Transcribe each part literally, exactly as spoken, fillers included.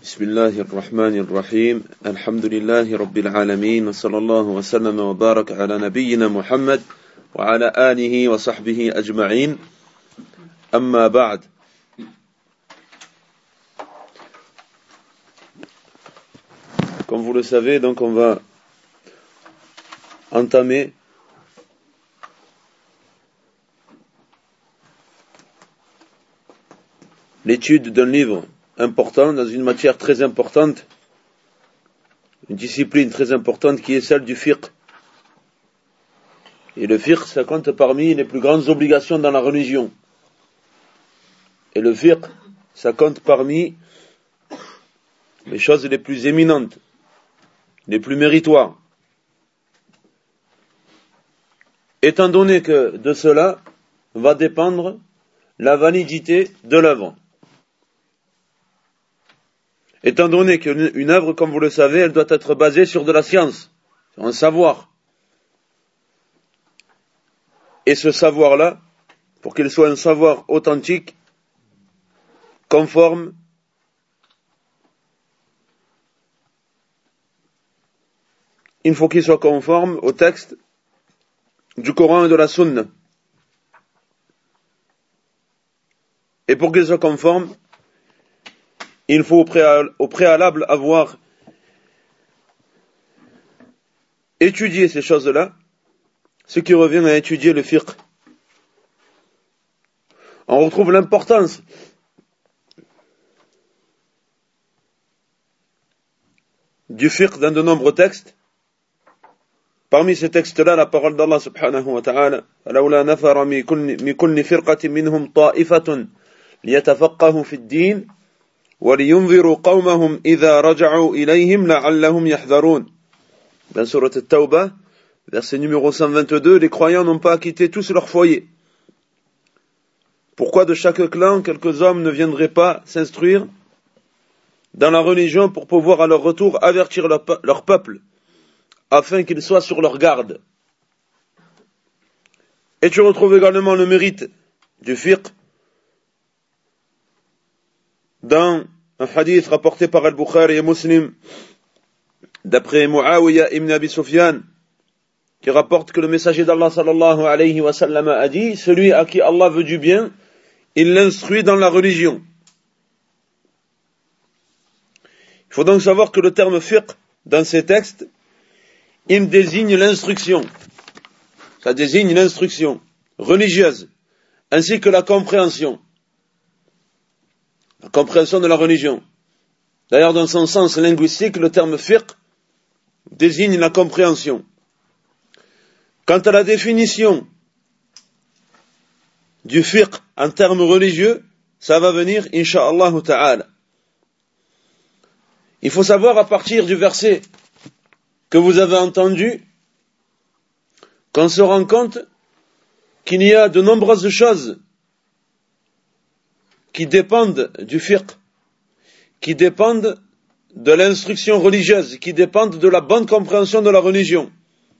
بسم الله الرحمن الرحيم الحمد لله رب العالمين وصلى الله وسلم وبارك على نبينا محمد وعلى آله وصحبه أجمعين أما بعد. Comme vous le savez, donc on va entamer l'étude d'un livre important dans une matière très importante, une discipline très importante qui est celle du fiqh. Et le fiqh, ça compte parmi les plus grandes obligations dans la religion. Et le fiqh, ça compte parmi les choses les plus éminentes, les plus méritoires. Étant donné que de cela va dépendre la validité de l'œuvre. Étant donné qu'une œuvre, comme vous le savez, elle doit être basée sur de la science, sur un savoir. Et ce savoir-là, pour qu'il soit un savoir authentique, conforme, il faut qu'il soit conforme au texte du Coran et de la Sunna. Et pour qu'il soit conforme, il faut au préalable avoir étudié ces choses-là, ce qui revient à étudier le fiqh. On retrouve l'importance du fiqh dans de nombreux textes. Parmi ces textes-là, la parole d'Allah subhanahu wa ta'ala, فَلَوْلَا نَفَرَ مِنْ كُلِّ فِرْقَةٍ مِّنْهُمْ طَائِفَةٌ لِيَتَفَقَّهُوا فِي الدِّينِ وَلِيُنْذِرُوا قَوْمَهُمْ إِذَا رَجَعُوا إِلَيْهِمْ لَعَلَّهُمْ يَحْذَرُونَ. Dans Surat At-Tawbah, verset numéro cent vingt-deux, les croyants n'ont pas quitté tous leur foyer. Pourquoi de chaque clan, quelques hommes ne viendraient pas s'instruire dans la religion pour pouvoir à leur retour avertir leur, leur peuple, afin qu'ils soient sur leur garde. Et tu retrouves également le mérite du fiqh dans un hadith rapporté par Al-Bukhari et Muslim, d'après Muawiyah ibn Abi Sufyan, qui rapporte que le messager d'Allah sallallahu alayhi wa sallam a dit: celui à qui Allah veut du bien, il l'instruit dans la religion. Il faut donc savoir que le terme fiqh, dans ces textes, il désigne l'instruction. Ça désigne l'instruction religieuse, ainsi que la compréhension. La compréhension de la religion. D'ailleurs, dans son sens linguistique, le terme fiqh désigne la compréhension. Quant à la définition du fiqh en termes religieux, ça va venir, insha'Allah ta'ala. Il faut savoir à partir du verset que vous avez entendu qu'on se rend compte qu'il y a de nombreuses choses qui dépendent du fiqh, qui dépendent de l'instruction religieuse, qui dépendent de la bonne compréhension de la religion.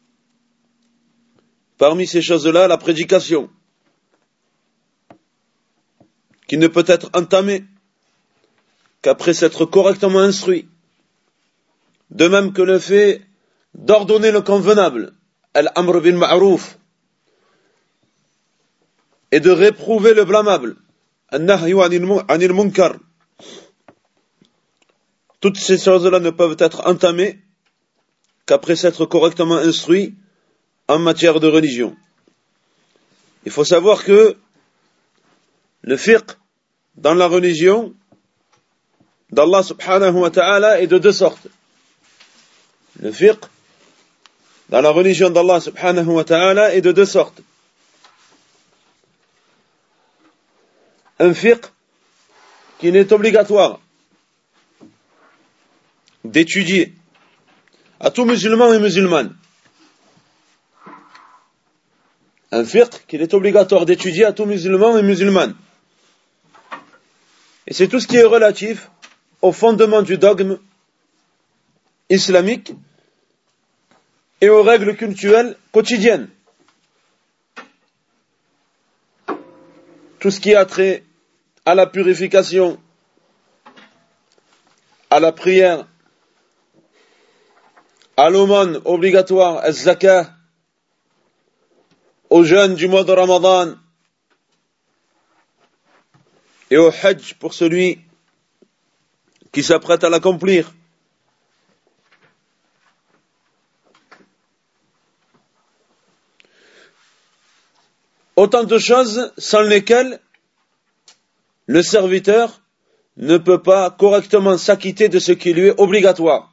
Parmi ces choses-là, la prédication, qui ne peut être entamée qu'après s'être correctement instruit. De même que le fait d'ordonner le convenable, al-amr bil ma'rouf, et de réprouver le blâmable, an-nahyu anil munkar. Toutes ces choses-là ne peuvent être entamées qu'après s'être correctement instruit en matière de religion. Il faut savoir que le fiqh dans la religion d'Allah subhanahu wa ta'ala est de deux sortes. Le fiqh dans la religion d'Allah subhanahu wa ta'ala est de deux sortes. Un fiqh qu'il est obligatoire d'étudier à tout musulman et musulmane. Un fiqh qu'il est obligatoire d'étudier à tout musulman et musulmane. Et c'est tout ce qui est relatif au fondement du dogme islamique et aux règles cultuelles quotidiennes. Tout ce qui a trait à la purification, à la prière, à l'aumône obligatoire, az-zakah, au jeûne du mois de Ramadan et au hajj pour celui qui s'apprête à l'accomplir. Autant de choses sans lesquelles le serviteur ne peut pas correctement s'acquitter de ce qui lui est obligatoire.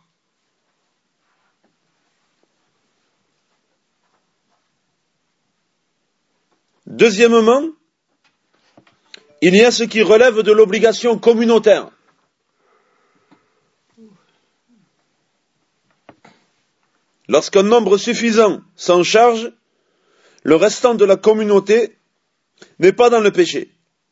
Deuxièmement, il y a ce qui relève de l'obligation communautaire. Lorsqu'un nombre suffisant s'en charge, le restant de la communauté n'est pas dans le péché.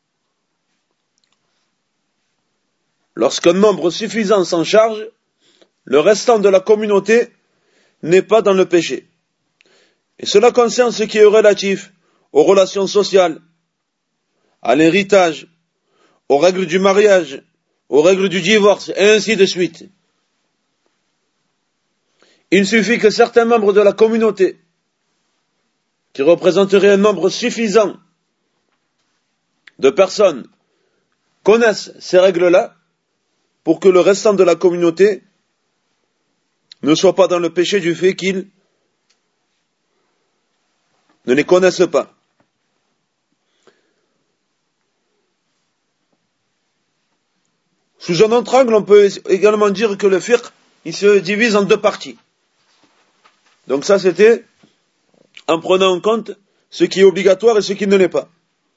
Lorsqu'un nombre suffisant s'en charge, le restant de la communauté n'est pas dans le péché. Et cela concerne ce qui est relatif aux relations sociales, à l'héritage, aux règles du mariage, aux règles du divorce, et ainsi de suite. Il suffit que certains membres de la communauté, qui représenteraient un nombre suffisant de personnes, connaissent ces règles-là, pour que le restant de la communauté ne soit pas dans le péché du fait qu'ils ne les connaissent pas. Sous un autre angle, on peut également dire que le fiqh, il se divise en deux parties. Donc ça, c'était en prenant en compte ce qui est obligatoire et ce qui ne l'est pas.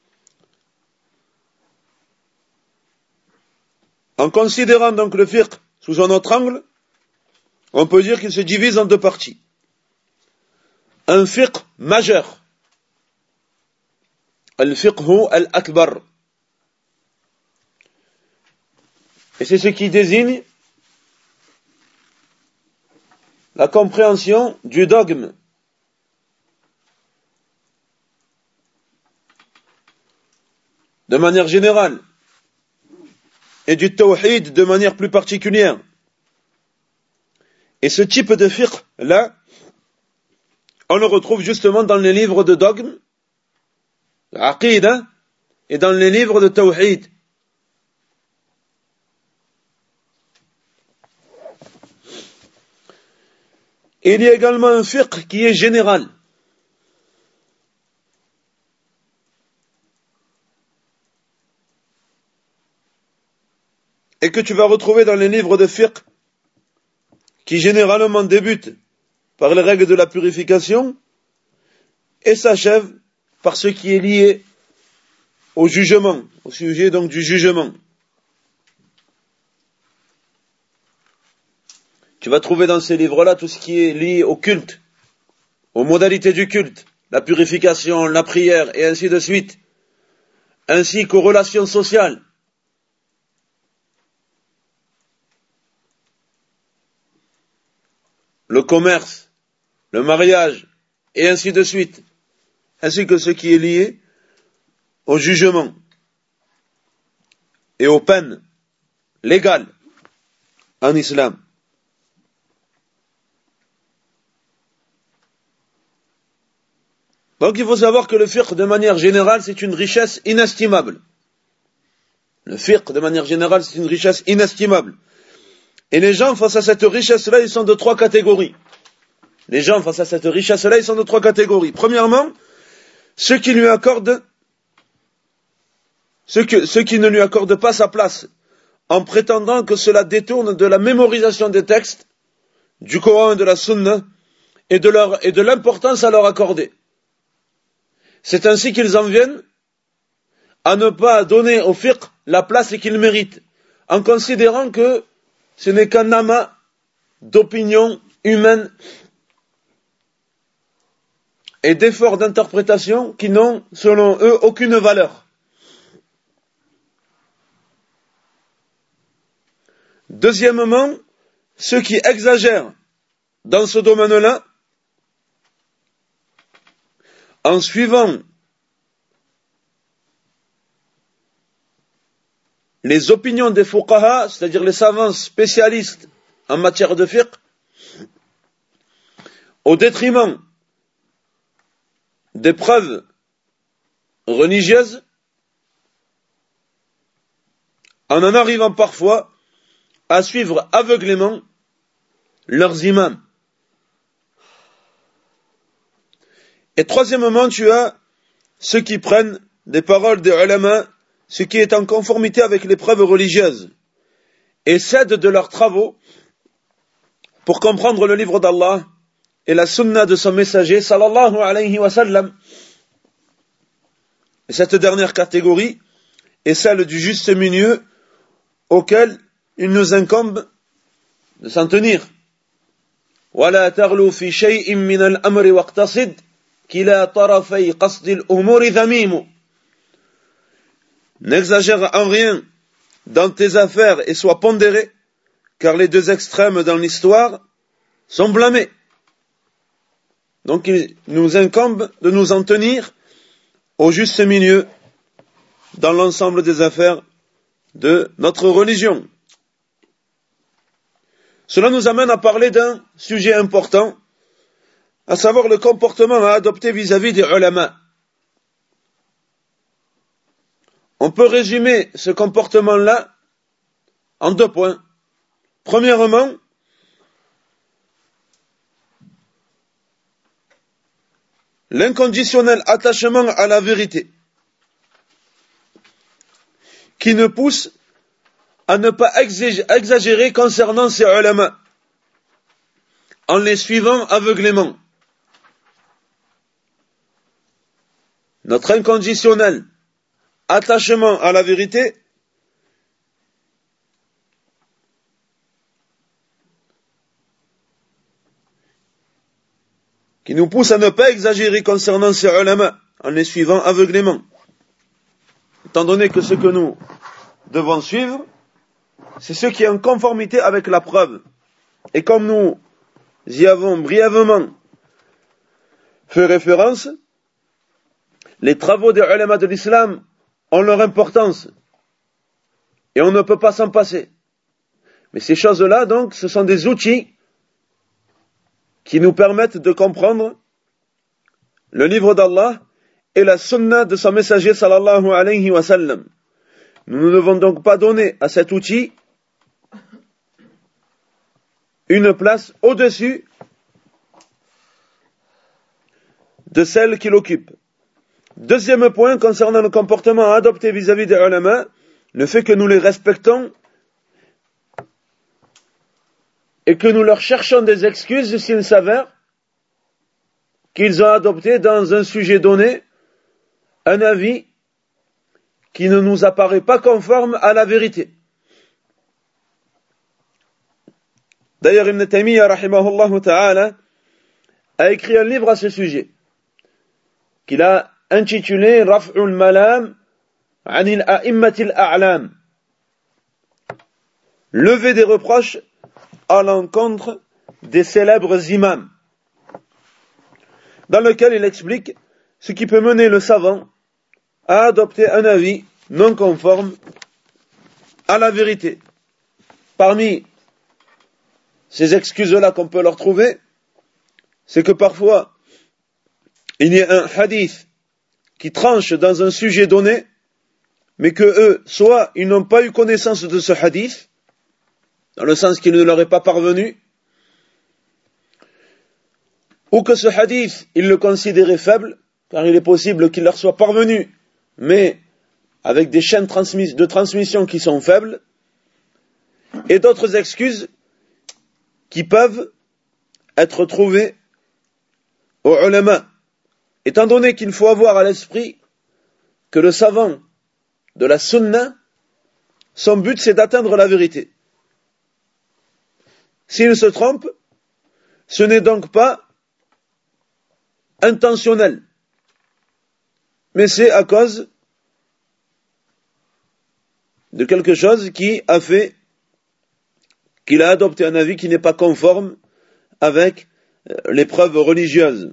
En considérant donc le fiqh sous un autre angle, on peut dire qu'il se divise en deux parties. Un fiqh majeur, al-fiqhu al-akbar. Et c'est ce qui désigne la compréhension du dogme. De manière générale, et du tawhid de manière plus particulière. Et ce type de fiqh-là, on le retrouve justement dans les livres de dogme, aqidah, et dans les livres de tawhid. Il y a également un fiqh qui est général. Et que tu vas retrouver dans les livres de fiqh qui généralement débutent par les règles de la purification et s'achèvent par ce qui est lié au jugement, au sujet donc du jugement. Tu vas trouver dans ces livres-là tout ce qui est lié au culte, aux modalités du culte, la purification, la prière et ainsi de suite, ainsi qu'aux relations sociales. Le commerce, le mariage, et ainsi de suite, ainsi que ce qui est lié au jugement et aux peines légales en islam. Donc il faut savoir que le fiqh de manière générale c'est une richesse inestimable. Le fiqh de manière générale c'est une richesse inestimable. Et les gens face à cette richesse-là, ils sont de trois catégories. Les gens face à cette richesse-là, ils sont de trois catégories. Premièrement, ceux qui lui accordent, ceux, que, ceux qui ne lui accordent pas sa place, en prétendant que cela détourne de la mémorisation des textes, du Coran et de la Sunna, et de, leur, et de l'importance à leur accorder. C'est ainsi qu'ils en viennent à ne pas donner au fiqh la place qu'il mérite, en considérant que ce n'est qu'un amas d'opinions humaines et d'efforts d'interprétation qui n'ont, selon eux, aucune valeur. Deuxièmement, ceux qui exagèrent dans ce domaine-là, en suivant les opinions des fuqaha, c'est-à-dire les savants spécialistes en matière de fiqh, au détriment des preuves religieuses, en en arrivant parfois à suivre aveuglément leurs imams. Et troisièmement, tu as ceux qui prennent des paroles des ulama, ce qui est en conformité avec les preuves religieuses, et s'aident de leurs travaux pour comprendre le livre d'Allah et la sunna de son messager, sallallahu alayhi wa sallam. Et cette dernière catégorie est celle du juste milieu auquel il nous incombe de s'en tenir. وَلَا تَغْلُوا فِي شَيْءٍ مِّنَ الْأَمْرِ وَاقْتَصِدْ كِلَا طَرَفَيْ قَصْدِ الْأُمُورِ ذَمِيمُ. N'exagère en rien dans tes affaires et sois pondéré, car les deux extrêmes dans l'histoire sont blâmés. Donc il nous incombe de nous en tenir au juste milieu dans l'ensemble des affaires de notre religion. Cela nous amène à parler d'un sujet important, à savoir le comportement à adopter vis-à-vis des ulama. On peut résumer ce comportement-là en deux points. Premièrement, l'inconditionnel attachement à la vérité, qui nous pousse à ne pas exagérer concernant ces ulama, en les suivant aveuglément. Notre inconditionnel attachement à la vérité qui nous pousse à ne pas exagérer concernant ces ulama en les suivant aveuglément. Étant donné que ce que nous devons suivre, c'est ce qui est en conformité avec la preuve. Et comme nous y avons brièvement fait référence, les travaux des ulama de l'islam ont leur importance. Et on ne peut pas s'en passer. Mais ces choses-là, donc, ce sont des outils qui nous permettent de comprendre le livre d'Allah et la sunna de son messager sallallahu alayhi wa sallam. Nous ne devons donc pas donner à cet outil une place au-dessus de celle qu'il occupe. Deuxième point concernant le comportement à adopter vis-à-vis des ulama, le fait que nous les respectons et que nous leur cherchons des excuses s'il s'avère qu'ils ont adopté dans un sujet donné un avis qui ne nous apparaît pas conforme à la vérité. D'ailleurs, Ibn Taymiyyah, rahimahullah ta'ala, a écrit un livre à ce sujet, qu'il a intitulé Raf'ul Malam Anil A'immatil A'lam, lever des reproches à l'encontre des célèbres imams, dans lequel il explique ce qui peut mener le savant à adopter un avis non conforme à la vérité. Parmi ces excuses-là qu'on peut leur trouver, c'est que parfois il y a un hadith qui tranche dans un sujet donné, mais que eux, soit ils n'ont pas eu connaissance de ce hadith, dans le sens qu'il ne leur est pas parvenu, ou que ce hadith, ils le considéraient faible, car il est possible qu'il leur soit parvenu, mais avec des chaînes de transmission qui sont faibles, et d'autres excuses qui peuvent être trouvées aux ulama, étant donné qu'il faut avoir à l'esprit que le savant de la sunna, son but c'est d'atteindre la vérité. S'il se trompe, ce n'est donc pas intentionnel, mais c'est à cause de quelque chose qui a fait qu'il a adopté un avis qui n'est pas conforme avec les preuves religieuses.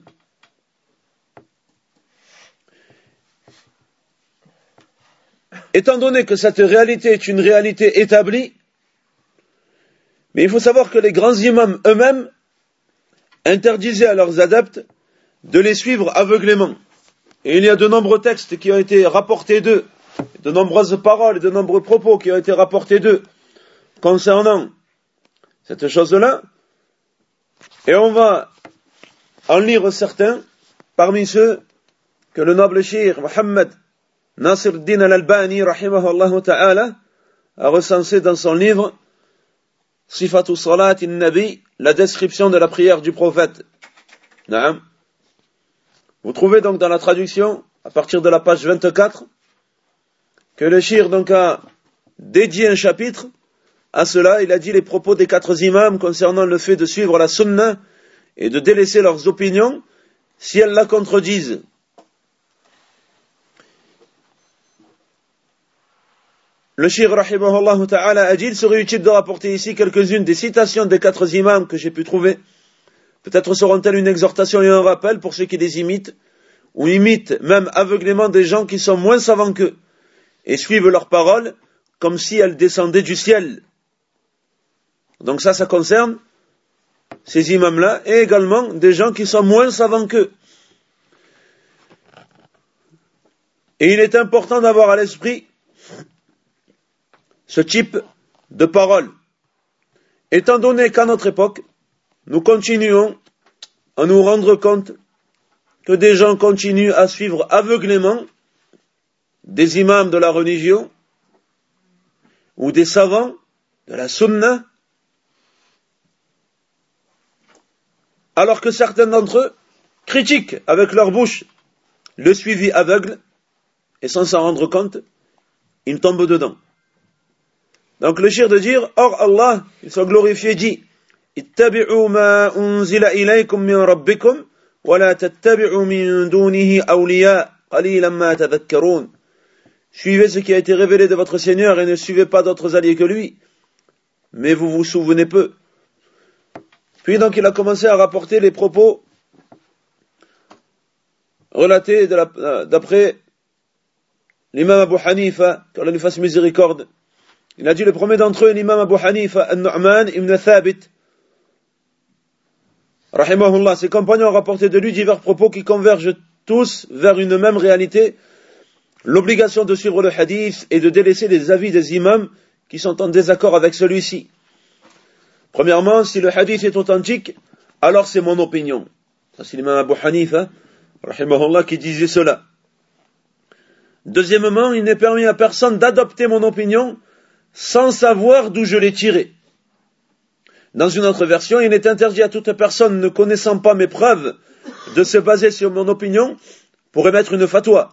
étant donné que cette réalité est une réalité établie, mais il faut savoir que les grands imams eux-mêmes interdisaient à leurs adeptes de les suivre aveuglément. Et il y a de nombreux textes qui ont été rapportés d'eux, de nombreuses paroles et de nombreux propos qui ont été rapportés d'eux concernant cette chose-là. Et on va en lire certains parmi ceux que le noble cheikh Mohammed Nasir ad-Din al-Albani rahimahullah ta'ala a recensé dans son livre Sifatu Salat in-Nabi, la description de la prière du prophète. Naam. Vous trouvez donc dans la traduction, à partir de la page vingt-quatre, que le cheikh donc a dédié un chapitre à cela. Il a dit les propos des quatre imams concernant le fait de suivre la sunna et de délaisser leurs opinions si elles la contredisent. Le cheikh rahimahullah ta'ala a dit, il serait utile de rapporter ici quelques-unes des citations des quatre imams que j'ai pu trouver. Peut-être seront-elles une exhortation et un rappel pour ceux qui les imitent, ou imitent même aveuglément des gens qui sont moins savants qu'eux, et suivent leurs paroles comme si elles descendaient du ciel. Donc ça, ça concerne ces imams-là, et également des gens qui sont moins savants qu'eux. Et il est important d'avoir à l'esprit ce type de parole, étant donné qu'à notre époque, nous continuons à nous rendre compte que des gens continuent à suivre aveuglément des imams de la religion ou des savants de la sunna, alors que certains d'entre eux critiquent avec leur bouche le suivi aveugle et sans s'en rendre compte, ils tombent dedans. Donc le cheikh de dire, or Allah, il soit glorifié, dit ittabi'u ma unzila ilaykum min rabbikum wa la tattabi'u min dunihi awliya qalilan ma tadhakkarun. Suivez ce qui a été révélé de votre Seigneur et ne suivez pas d'autres alliés que lui, mais vous vous souvenez peu. Puis donc il a commencé à rapporter les propos relatés de la, d'après l'imam Abu Hanifa, qu'Allah lui fasse miséricorde. Il a dit le premier d'entre eux, l'imam Abu Hanifa, An-Nu'man ibn Thabit, rahimahullah. Ses compagnons ont rapporté de lui divers propos qui convergent tous vers une même réalité, l'obligation de suivre le hadith et de délaisser les avis des imams qui sont en désaccord avec celui-ci. Premièrement, si le hadith est authentique, alors c'est mon opinion. Ça c'est l'imam Abu Hanifa, rahimahullah, qui disait cela. Deuxièmement, il n'est permis à personne d'adopter mon opinion sans savoir d'où je l'ai tiré. Dans une autre version, il est interdit à toute personne ne connaissant pas mes preuves de se baser sur mon opinion pour émettre une fatwa.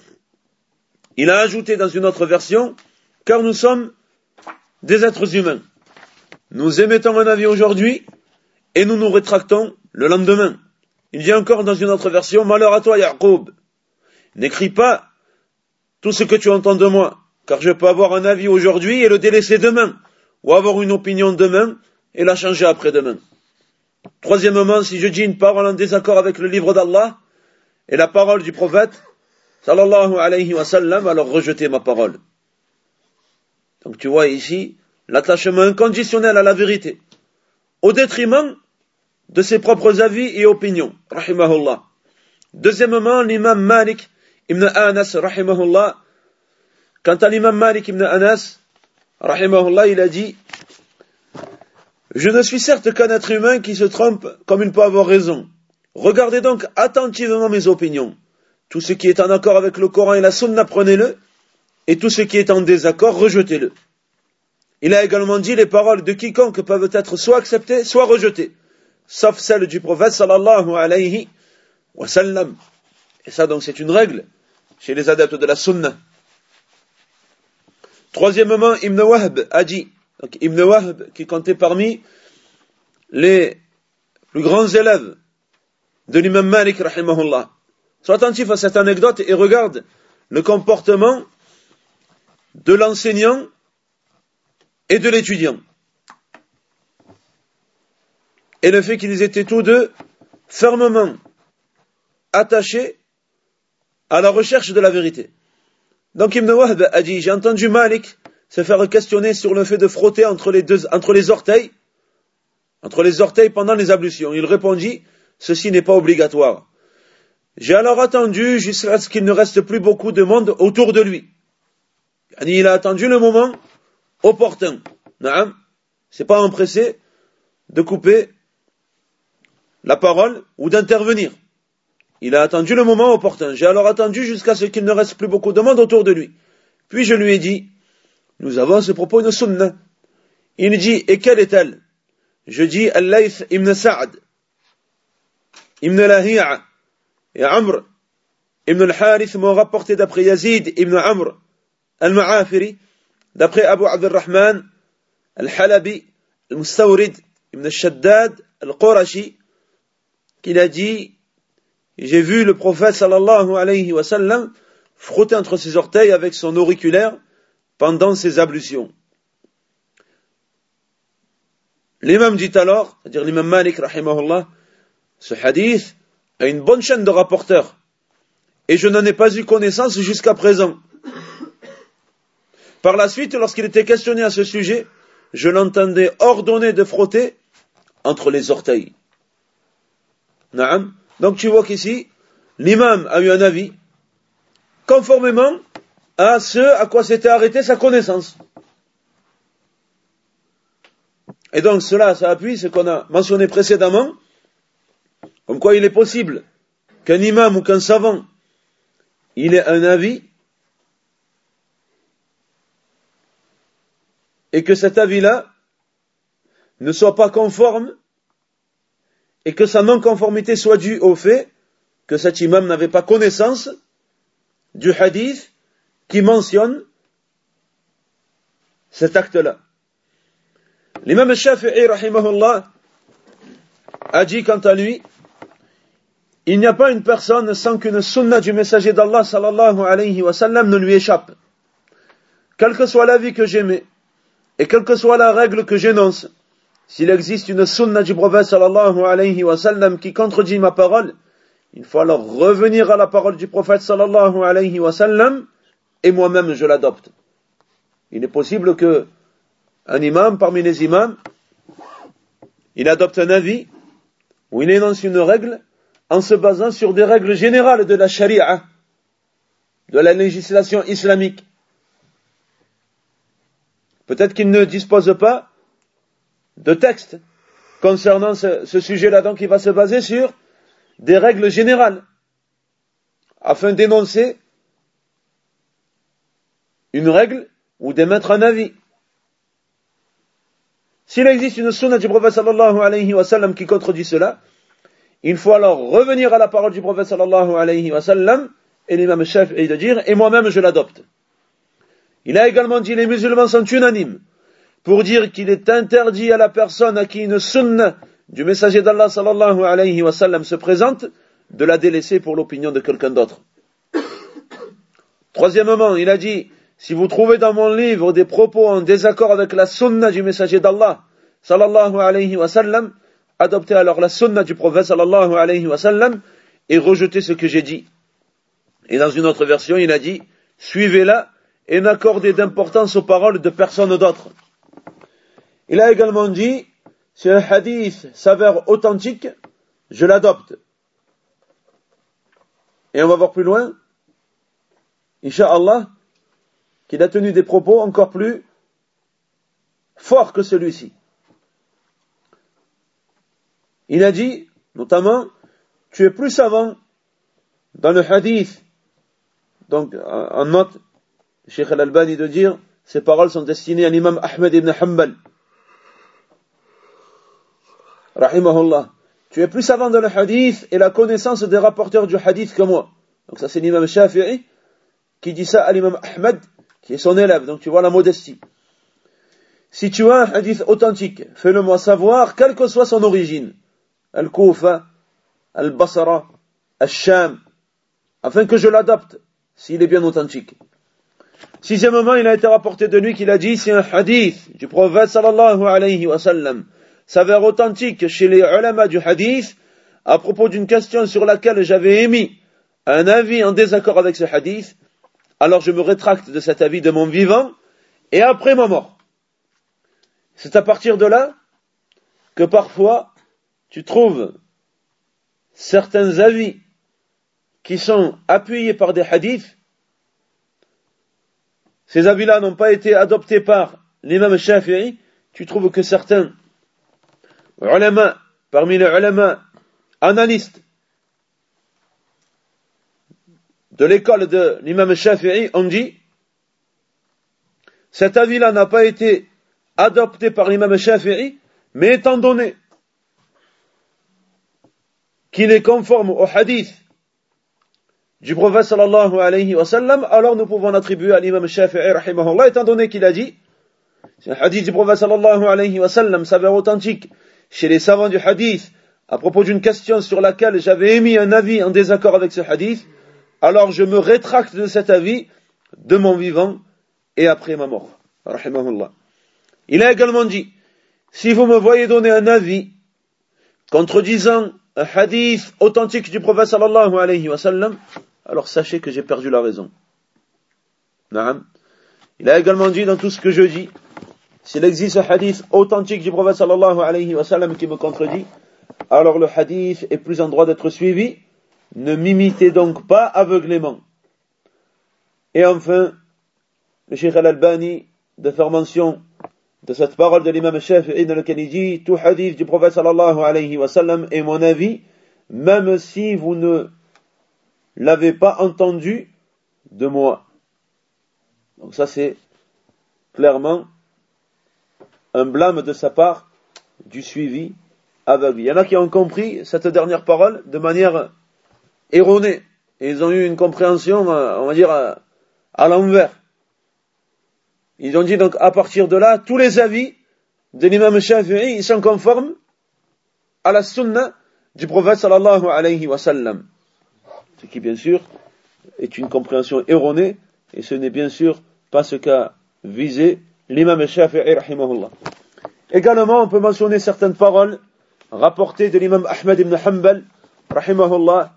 Il a ajouté dans une autre version, car nous sommes des êtres humains. Nous émettons un avis aujourd'hui et nous nous rétractons le lendemain. Il dit encore dans une autre version, malheur à toi Ya'qub, n'écris pas tout ce que tu entends de moi, car je peux avoir un avis aujourd'hui et le délaisser demain, ou avoir une opinion demain et la changer après-demain. Troisièmement, si je dis une parole en désaccord avec le livre d'Allah et la parole du prophète, sallallahu alayhi wa sallam, alors rejetez ma parole. Donc tu vois ici l'attachement inconditionnel à la vérité, au détriment de ses propres avis et opinions, rahimahullah. Deuxièmement, l'imam Malik ibn Anas, rahimahullah. Quant à l'imam Malik ibn Anas, rahimahullah, il a dit, je ne suis certes qu'un être humain qui se trompe comme il peut avoir raison. Regardez donc attentivement mes opinions. Tout ce qui est en accord avec le Coran et la Sunna, prenez-le, et tout ce qui est en désaccord, rejetez-le. Il a également dit, les paroles de quiconque peuvent être soit acceptées, soit rejetées, sauf celles du prophète sallallahu alayhi wa sallam. Et ça donc c'est une règle chez les adeptes de la Sunna. Troisièmement, Ibn Wahb a dit, donc Ibn Wahb qui comptait parmi les plus grands élèves de l'imam Malik rahimahullah. Sois attentif à cette anecdote et regarde le comportement de l'enseignant et de l'étudiant. Et le fait qu'ils étaient tous deux fermement attachés à la recherche de la vérité. Donc Ibn Wahb a dit, j'ai entendu Malik se faire questionner sur le fait de frotter entre les deux, entre les orteils, entre les orteils pendant les ablutions. Il répondit, ceci n'est pas obligatoire. J'ai alors attendu jusqu'à ce qu'il ne reste plus beaucoup de monde autour de lui. Il a attendu le moment opportun. Naam, c'est pas empressé de couper la parole ou d'intervenir. Il a attendu le moment opportun. J'ai alors attendu jusqu'à ce qu'il ne reste plus beaucoup de monde autour de lui. Puis je lui ai dit, nous avons à ce propos une sunna. Il dit, et quelle est-elle? Je dis, Al-Layth ibn Sa'ad, ibn Lahi'a et Amr ibn al-Harith m'ont rapporté d'après Yazid ibn Amr al-Ma'afiri, d'après Abu Abdurrahman al-Halabi, al-Mustawrid ibn al-Shaddad al-Qurashi, qu'il a dit, j'ai vu le prophète sallallahu alayhi wa sallam frotter entre ses orteils avec son auriculaire pendant ses ablutions. L'imam dit alors, c'est-à-dire l'imam Malik rahimahullah, ce hadith a une bonne chaîne de rapporteurs et je n'en ai pas eu connaissance jusqu'à présent. Par la suite, lorsqu'il était questionné à ce sujet, je l'entendais ordonner de frotter entre les orteils. Naam. Donc tu vois qu'ici, l'imam a eu un avis conformément à ce à quoi s'était arrêtée sa connaissance. Et donc cela, ça appuie ce qu'on a mentionné précédemment, comme quoi il est possible qu'un imam ou qu'un savant, il ait un avis, et que cet avis-là ne soit pas conforme, et que sa non-conformité soit due au fait que cet imam n'avait pas connaissance du hadith qui mentionne cet acte-là. L'imam Shafi'i rahimahullah a dit quant à lui, il n'y a pas une personne sans qu'une sunna du messager d'Allah sallallahu alayhi wa sallam ne lui échappe. Quel que soit l'avis que j'émets et quelle que soit la règle que j'énonce, s'il existe une sunna du prophète sallallahu alayhi wa sallam qui contredit ma parole, il faut alors revenir à la parole du prophète sallallahu alayhi wa sallam et moi-même je l'adopte. Il est possible que un imam parmi les imams, il adopte un avis ou il énonce une règle en se basant sur des règles générales de la charia, de la législation islamique. Peut-être qu'il ne dispose pas de texte concernant ce, ce sujet-là, donc il va se baser sur des règles générales afin d'énoncer une règle ou d'émettre un avis. S'il existe une sunna du prophète sallallahu alayhi wa sallam qui contredit cela, il faut alors revenir à la parole du prophète sallallahu alayhi wa sallam et l'imam Shafi'i de dire, et moi-même je l'adopte. Il a également dit, les musulmans sont unanimes pour dire qu'il est interdit à la personne à qui une sunna du messager d'Allah sallallahu alayhi wa sallam se présente, de la délaisser pour l'opinion de quelqu'un d'autre. Troisièmement, il a dit, si vous trouvez dans mon livre des propos en désaccord avec la sunna du messager d'Allah sallallahu alayhi wa sallam, adoptez alors la sunna du prophète sallallahu alayhi wa sallam et rejetez ce que j'ai dit. Et dans une autre version, il a dit, suivez-la et n'accordez d'importance aux paroles de personne d'autre. Il a également dit, si un hadith s'avère authentique, je l'adopte. Et on va voir plus loin, Inch'Allah, qu'il a tenu des propos encore plus forts que celui-ci. Il a dit, notamment, tu es plus savant dans le hadith. Donc, en note, Cheikh Al-Albani de dire, ces paroles sont destinées à l'imam Ahmed ibn Hanbal. Rahimahullah. Tu es plus savant dans le hadith et la connaissance des rapporteurs du hadith que moi. Donc ça c'est l'imam Shafi'i qui dit ça à l'imam Ahmed, qui est son élève. Donc tu vois la modestie. Si tu as un hadith authentique, fais-le moi savoir, quelle que soit son origine. Al-Kufa, Al-Basra, Al-Sham, afin que je l'adopte, s'il est bien authentique. Sixièmement, il a été rapporté de lui qu'il a dit, si un hadith du prophète sallallahu alayhi wa sallam s'avère authentique chez les ulama du hadith, à propos d'une question sur laquelle j'avais émis un avis en désaccord avec ce hadith, alors je me rétracte de cet avis de mon vivant et après ma mort. C'est à partir de là que parfois tu trouves certains avis qui sont appuyés par des hadiths. Ces avis-là n'ont pas été adoptés par l'imam Shafi'i. Tu trouves que certains ulama, parmi les ulama analystes de l'école de l'imam Shafi'i ont dit cet avis-là n'a pas été adopté par l'imam Shafi'i, mais étant donné qu'il est conforme au hadith du prophète sallallahu alayhi wa sallam, alors nous pouvons l'attribuer à l'imam Shafi'i rahimahullah, étant donné qu'il a dit, c'est un hadith du prophète sallallahu alayhi wa sallam, s'avère authentique chez les savants du hadith, à propos d'une question sur laquelle j'avais émis un avis en désaccord avec ce hadith, alors je me rétracte de cet avis de mon vivant et après ma mort. Rahimahullah. Il a également dit, si vous me voyez donner un avis contredisant un hadith authentique du prophète sallallahu alayhi wa sallam, alors sachez que j'ai perdu la raison. Naam. Il a également dit dans tout ce que je dis, s'il existe un hadith authentique du prophète sallallahu alayhi wa sallam qui me contredit, alors le hadith est plus en droit d'être suivi. Ne m'imitez donc pas aveuglément. Et enfin, le Cheikh Al-Albani de faire mention de cette parole de l'imam Shafi'i dans lequel il dit tout hadith du prophète sallallahu alayhi wa sallam est mon avis, même si vous ne l'avez pas entendu de moi. Donc ça c'est clairement un blâme de sa part du suivi aveugle. Il y en a qui ont compris cette dernière parole de manière erronée et ils ont eu une compréhension, on va dire, à l'envers. Ils ont dit donc à partir de là, tous les avis de l'imam Shafi'i, ils sont conformes à la sunna du prophète sallallahu alayhi wa sallam. Ce qui bien sûr est une compréhension erronée et ce n'est bien sûr pas ce qu'a visé l'imam Shafi'i rahimahullah. Également, on peut mentionner certaines paroles rapportées de l'imam Ahmad ibn Hanbal rahimahullah.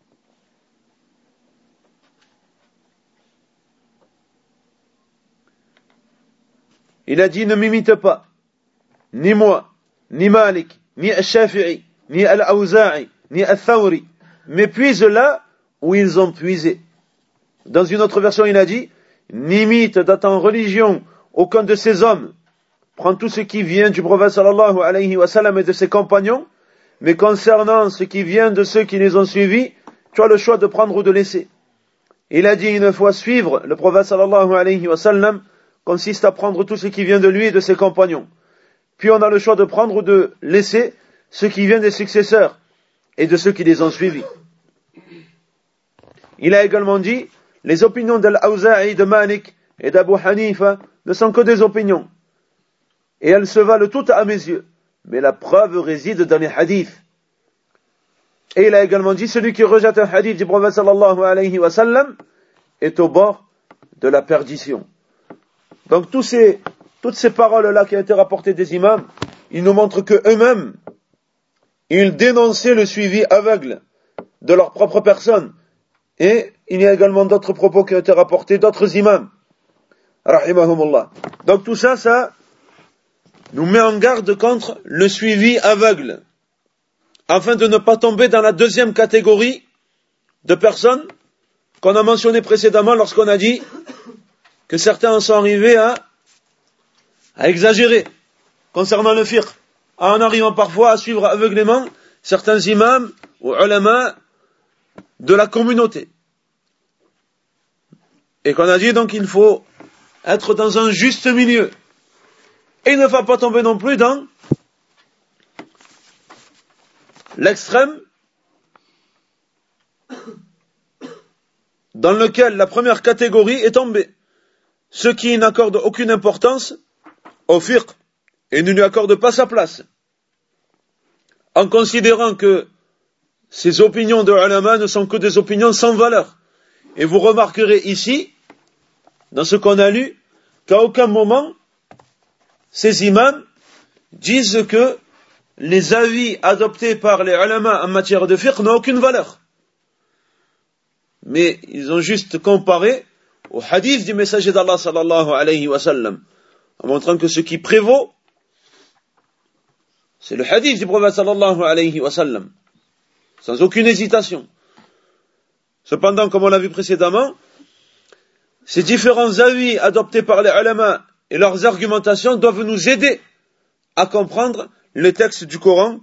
Il a dit, ne m'imite pas, ni moi, ni Malik, ni Al-Shafi'i, ni Al-Awza'i, ni Al-Thawri, mais puise là où ils ont puisé. Dans une autre version, il a dit, n'imite dans ta religion aucun de ces hommes. Prends tout ce qui vient du prophète sallallahu alayhi wa sallam et de ses compagnons, mais concernant ce qui vient de ceux qui les ont suivis, tu as le choix de prendre ou de laisser. Il a dit une fois suivre le prophète sallallahu alayhi wa sallam, consiste à prendre tout ce qui vient de lui et de ses compagnons. Puis on a le choix de prendre ou de laisser ce qui vient des successeurs et de ceux qui les ont suivis. Il a également dit, les opinions d'Al-Awza'i, de Malik et d'Abu Hanifa ne sont que des opinions. Et elles se valent toutes à mes yeux. Mais la preuve réside dans les hadiths. Et il a également dit, celui qui rejette un hadith du prophète sallallahu alayhi wa sallam est au bord de la perdition. Donc tous ces, toutes ces paroles-là qui ont été rapportées des imams, ils nous montrent que eux-mêmes, ils dénonçaient le suivi aveugle de leur propre personne. Et il y a également d'autres propos qui ont été rapportés d'autres imams. Rahimahumullah. Donc tout ça, ça nous met en garde contre le suivi aveugle, afin de ne pas tomber dans la deuxième catégorie de personnes qu'on a mentionné précédemment lorsqu'on a dit que certains en sont arrivés à, à exagérer concernant le fiqh, en arrivant parfois à suivre aveuglément certains imams ou ulama de la communauté. Et qu'on a dit donc qu'il faut être dans un juste milieu. Et il ne faut pas tomber non plus dans l'extrême dans lequel la première catégorie est tombée. Ceux qui n'accordent aucune importance au fiqh et ne lui accordent pas sa place, en considérant que ces opinions de ulama ne sont que des opinions sans valeur. Et vous remarquerez ici, dans ce qu'on a lu, qu'à aucun moment, ces imams disent que les avis adoptés par les ulama en matière de fiqh n'ont aucune valeur. Mais ils ont juste comparé au hadith du messager d'Allah sallallahu alayhi wa sallam, en montrant que ce qui prévaut, c'est le hadith du prophète sallallahu alayhi wa sallam, sans aucune hésitation. Cependant, comme on l'a vu précédemment, ces différents avis adoptés par les ulama et leurs argumentations doivent nous aider à comprendre les textes du Coran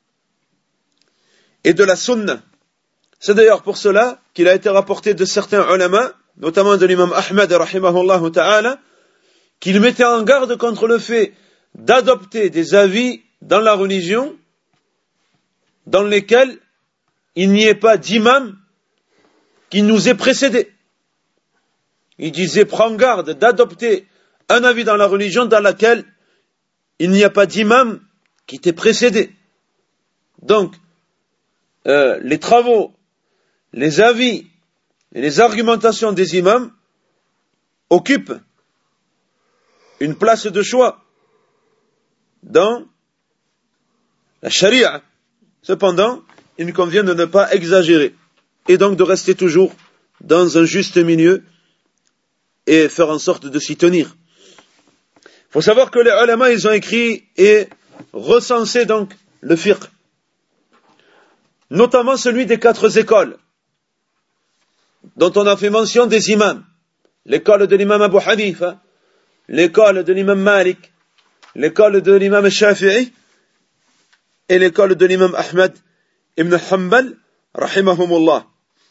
et de la Sunna. C'est d'ailleurs pour cela qu'il a été rapporté de certains ulama, notamment de l'imam Ahmad rahimahullah ta'ala, qu'il mettait en garde contre le fait d'adopter des avis dans la religion dans lesquels il n'y ait pas d'imam qui nous ait précédés. Il disait, prends garde d'adopter un avis dans la religion dans laquelle il n'y a pas d'imam qui t'ait précédé. Donc, euh, les travaux, les avis et les argumentations des imams occupent une place de choix dans la charia. Cependant, il convient de ne pas exagérer et donc de rester toujours dans un juste milieu et faire en sorte de s'y tenir. Il faut savoir que les ulama, ils ont écrit et recensé donc le fiqh, notamment celui des quatre écoles dont on a fait mention des imams. L'école de l'imam Abu Hanifa, l'école de l'imam Malik, l'école de l'imam Shafi'i et l'école de l'imam Ahmad ibn Hanbal rahimahumullah.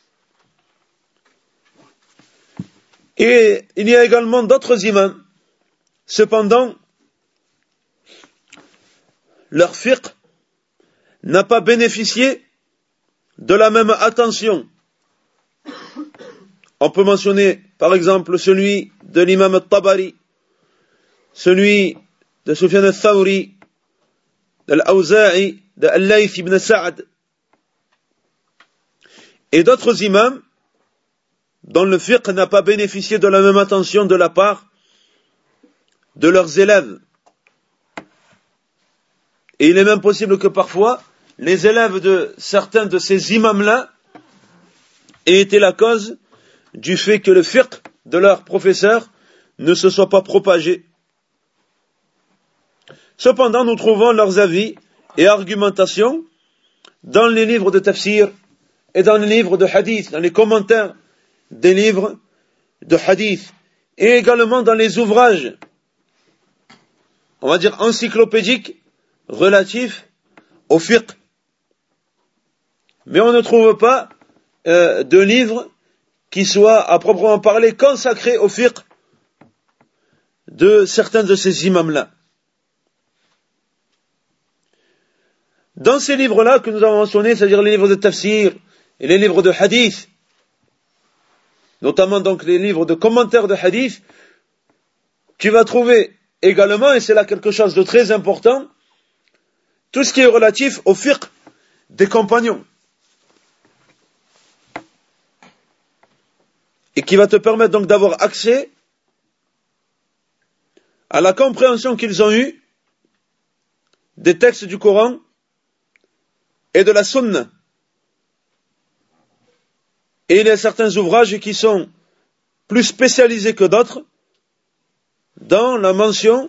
Et il y a également d'autres imams. Cependant, leur fiqh n'a pas bénéficié de la même attention. On peut mentionner par exemple celui de l'imam al-Tabari, celui de Sufyan al-Thawri, de l'Awza'i, de Al-Layth ibn Sa'd, et d'autres imams dont le fiqh n'a pas bénéficié de la même attention de la part de leurs élèves. Et il est même possible que parfois, les élèves de certains de ces imams-là aient été la cause du fait que le fiqh de leurs professeurs ne se soit pas propagé. Cependant, nous trouvons leurs avis et argumentations dans les livres de tafsir et dans les livres de hadith, dans les commentaires des livres de hadith, et également dans les ouvrages, on va dire encyclopédiques, relatifs au fiqh. Mais on ne trouve pas euh, de livres qui soient à proprement parler consacrés au fiqh de certains de ces imams-là. Dans ces livres-là que nous avons mentionnés, c'est-à-dire les livres de tafsir et les livres de hadith, notamment donc les livres de commentaires de hadith, tu vas trouver également, et c'est là quelque chose de très important, tout ce qui est relatif au fiqh des compagnons. Et qui va te permettre donc d'avoir accès à la compréhension qu'ils ont eue des textes du Coran et de la Sunna. Et il y a certains ouvrages qui sont plus spécialisés que d'autres dans la mention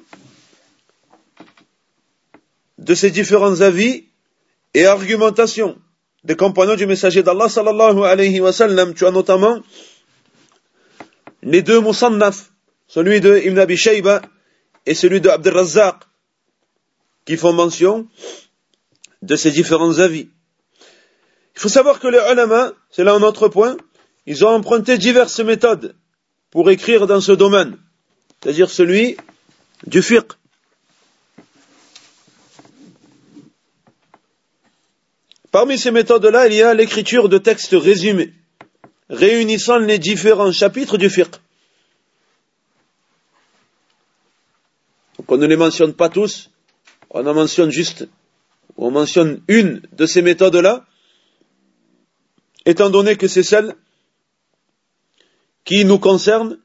de ces différents avis et argumentations des compagnons du messager d'Allah sallallahu alayhi wa sallam. Tu as notamment les deux Musannaf, celui de Ibn Abi Shayba et celui de Abd al-Razzaq, qui font mention de ces différents avis. Il faut savoir que les ulama, c'est là un autre point, ils ont emprunté diverses méthodes pour écrire dans ce domaine, c'est-à-dire celui du fiqh. Parmi ces méthodes-là, il y a l'écriture de textes résumés, réunissant les différents chapitres du fiqh. Donc on ne les mentionne pas tous, on en mentionne juste, on mentionne une de ces méthodes-là, étant donné que c'est celle qui nous concerne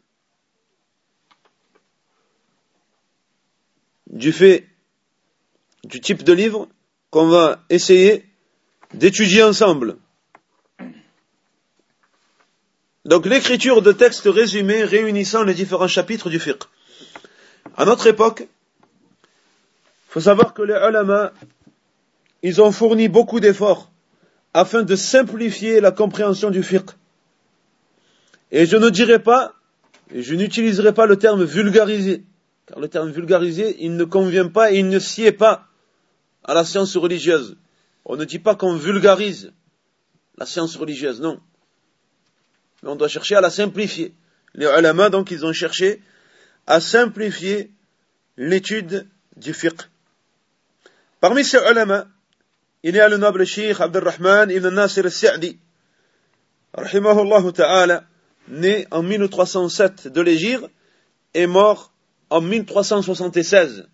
du fait du type de livre qu'on va essayer d'étudier ensemble. Donc l'écriture de textes résumés réunissant les différents chapitres du fiqh. À notre époque, il faut savoir que les ulama, ils ont fourni beaucoup d'efforts afin de simplifier la compréhension du fiqh. Et je ne dirai pas, et je n'utiliserai pas le terme vulgarisé, car le terme vulgarisé, il ne convient pas et il ne sied pas à la science religieuse. On ne dit pas qu'on vulgarise la science religieuse, non. Mais on doit chercher à la simplifier. Les ulama, donc, ils ont cherché à simplifier l'étude du fiqh. Parmi ces ulama, il y a le noble cheikh Abdurrahman ibn Nasir al-Sa'di, rahimahullah ta'ala, né en mille trois cent sept de l'Hégire et mort en mille trois cent soixante-seize,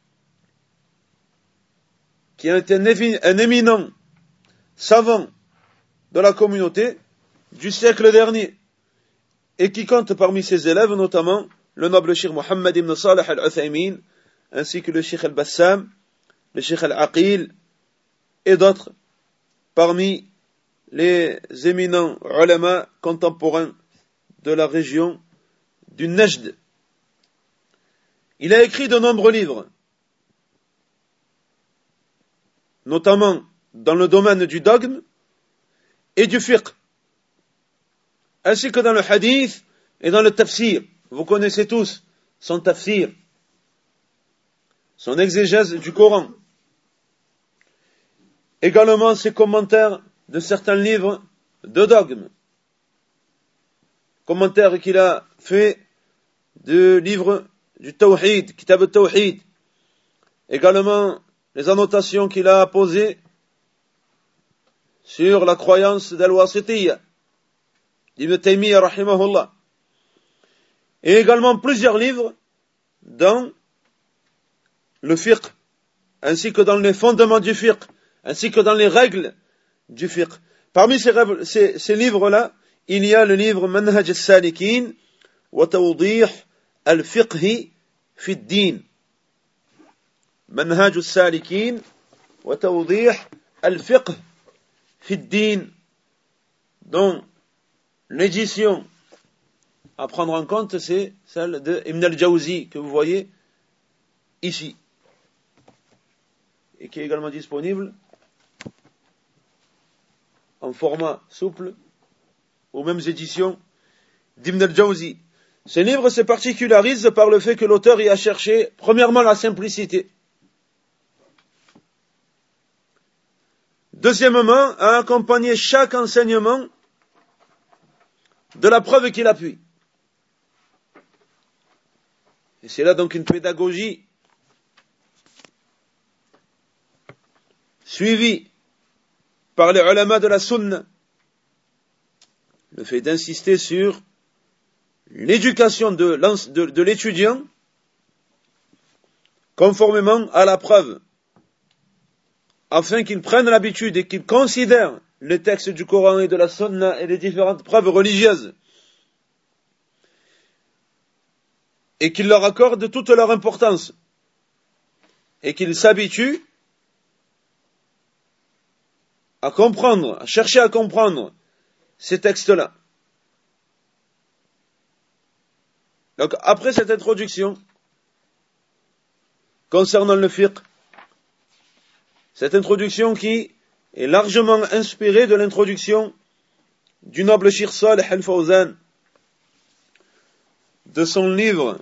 qui a été un éminent savant de la communauté du siècle dernier et qui compte parmi ses élèves notamment le noble cheikh Mohammed ibn Salih al-Uthaymin ainsi que le cheikh al-Bassam, le cheikh al-Aqil et d'autres parmi les éminents ulama contemporains de la région du Najd. Il a écrit de nombreux livres, notamment dans le domaine du dogme et du fiqh, ainsi que dans le hadith et dans le tafsir. Vous connaissez tous son tafsir, son exégèse du Coran, également ses commentaires de certains livres de dogme, commentaires qu'il a fait de livres du Tawhid, Kitab al-Tawhid, également les annotations qu'il a posées sur la croyance d'Al-Wasitiyya, d'Ibn Taymiyyah rahimahullah, et également plusieurs livres dans le fiqh, ainsi que dans les fondements du fiqh, ainsi que dans les règles du fiqh. Parmi ces, ces, ces livres-là, il y a le livre Manhaj al-Salikin wa Tawdih al-Fiqhi fi ad-Din. Manhaj al-Salikin wa Tawdih al-Fiqh fi ad-Din, dont l'édition à prendre en compte, c'est celle de Ibn al-Jawzi, que vous voyez ici, et qui est également disponible en format souple aux mêmes éditions d'Ibn al-Jawzi. Ce livre se particularise par le fait que l'auteur y a cherché, premièrement, la simplicité. Deuxièmement, à accompagner chaque enseignement de la preuve qu'il appuie. Et c'est là donc une pédagogie suivie par les ulama de la sunna. Le fait d'insister sur l'éducation de, de, de l'étudiant conformément à la preuve, afin qu'il prenne l'habitude et qu'il considère les textes du Coran et de la sunna et les différentes preuves religieuses, et qu'il leur accorde toute leur importance, et qu'il s'habitue à comprendre, à chercher à comprendre ces textes-là. Donc, après cette introduction concernant le fiqh, cette introduction qui est largement inspirée de l'introduction du noble Cheikh Salih al-Fawzan, de son livre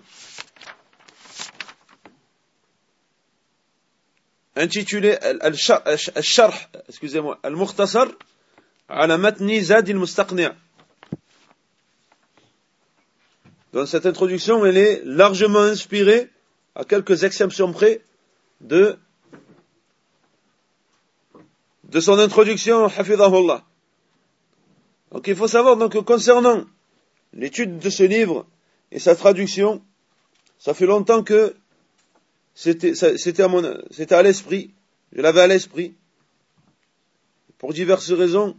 intitulé Al-Sharh, excusez-moi, Al-Mukhtasar ala Matni Zad al-Mustaqni'. Donc cette introduction, elle est largement inspirée, à quelques exceptions près, de de son introduction, Hafidhahullah. Donc il faut savoir donc que concernant l'étude de ce livre et sa traduction, ça fait longtemps que c'était, c'était à mon, c'était à l'esprit, je l'avais à l'esprit, pour diverses raisons.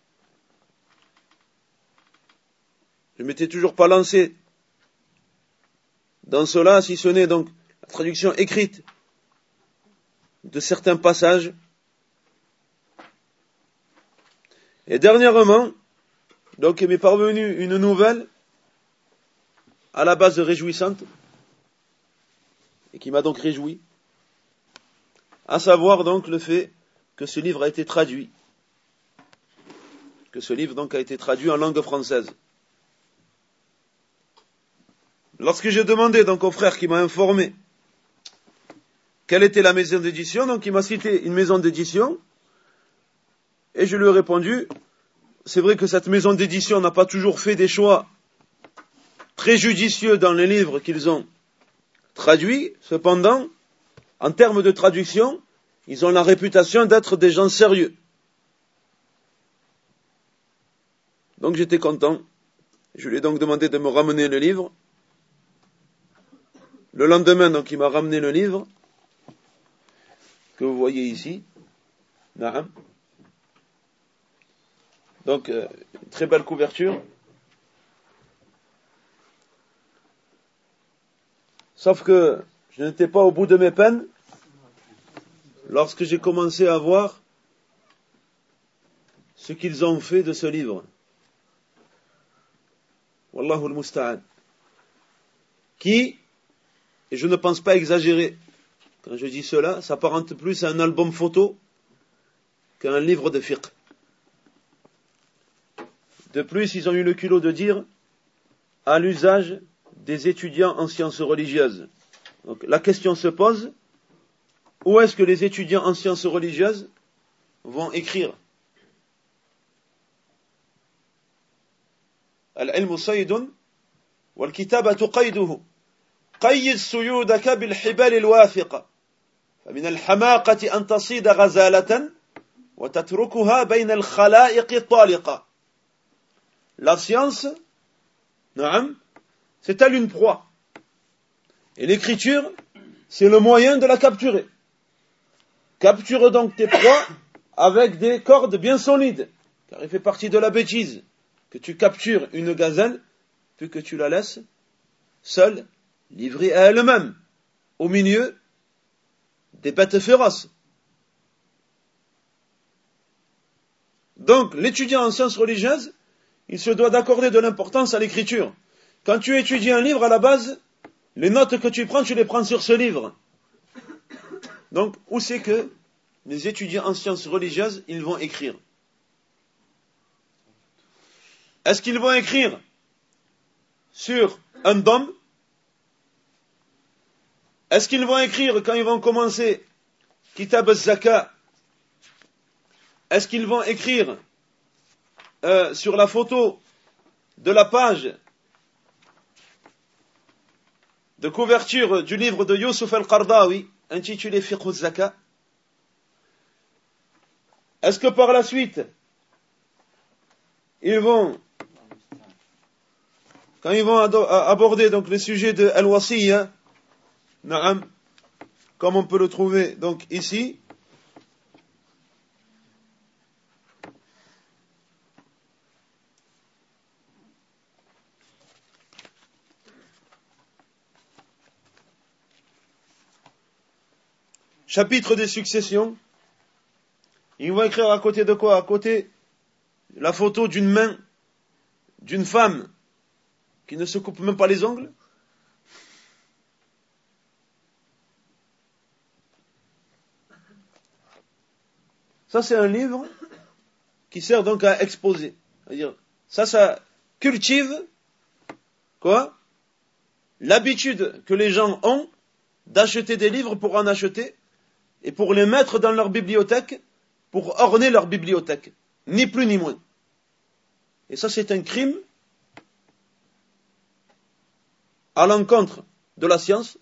Je m'étais toujours pas lancé dans cela, si ce n'est donc la traduction écrite de certains passages. Et dernièrement, Donc il m'est parvenu une nouvelle à la base réjouissante et qui m'a donc réjoui, à savoir donc le fait que ce livre a été traduit, que ce livre donc a été traduit en langue française. Lorsque j'ai demandé donc au frère qui m'a informé quelle était la maison d'édition, donc il m'a cité une maison d'édition, et je lui ai répondu, c'est vrai que cette maison d'édition n'a pas toujours fait des choix très judicieux dans les livres qu'ils ont traduits, cependant, en termes de traduction, ils ont la réputation d'être des gens sérieux. Donc j'étais content, je lui ai donc demandé de me ramener le livre. Le lendemain, donc, il m'a ramené le livre que vous voyez ici. Naam. Donc, euh, une très belle couverture. Sauf que je n'étais pas au bout de mes peines lorsque j'ai commencé à voir ce qu'ils ont fait de ce livre. Wallahu al-musta'an. Qui, et je ne pense pas exagérer quand je dis cela, s'apparente plus à un album photo qu'à un livre de fiqh. De plus, ils ont eu le culot de dire à l'usage des étudiants en sciences religieuses. Donc la question se pose, où est-ce que les étudiants en sciences religieuses vont écrire? Al-ilmu saydun wal-kitabatu qayduhu. قيد صيودك بالحبال الواثقة فمن الحماقة أن تصيد غزالة وتتركها بين الخلائق الطالقة. La science, naam, c'est telle une proie. Et l'écriture, c'est le moyen de la capturer. Capture donc tes proies avec des cordes bien solides, car il fait partie de la bêtise que tu captures une gazelle, puis que tu la laisses seule, livrée à elle-même, au milieu des bêtes féroces. Donc, l'étudiant en sciences religieuses, il se doit d'accorder de l'importance à l'écriture. Quand tu étudies un livre, à la base, les notes que tu prends, tu les prends sur ce livre. Donc, où c'est que les étudiants en sciences religieuses, ils vont écrire? Est-ce qu'ils vont écrire sur un dôme? Est-ce qu'ils vont écrire quand ils vont commencer Kitab al-Zaka? Est-ce qu'ils vont écrire euh, sur la photo de la page de couverture du livre de Youssouf al-Qardawi intitulé Fiqh al-Zaka? Est-ce que par la suite ils vont, quand ils vont aborder donc le sujet de al-Wasiyya, Naam, comme on peut le trouver donc ici, chapitre des successions, ils vont écrire à côté de quoi? À côté la photo d'une main d'une femme qui ne se coupe même pas les ongles. Ça, c'est un livre qui sert donc à exposer. C'est-à-dire, ça, ça cultive, quoi? L'habitude que les gens ont d'acheter des livres pour en acheter et pour les mettre dans leur bibliothèque, pour orner leur bibliothèque. Ni plus ni moins. Et ça, c'est un crime à l'encontre de la science.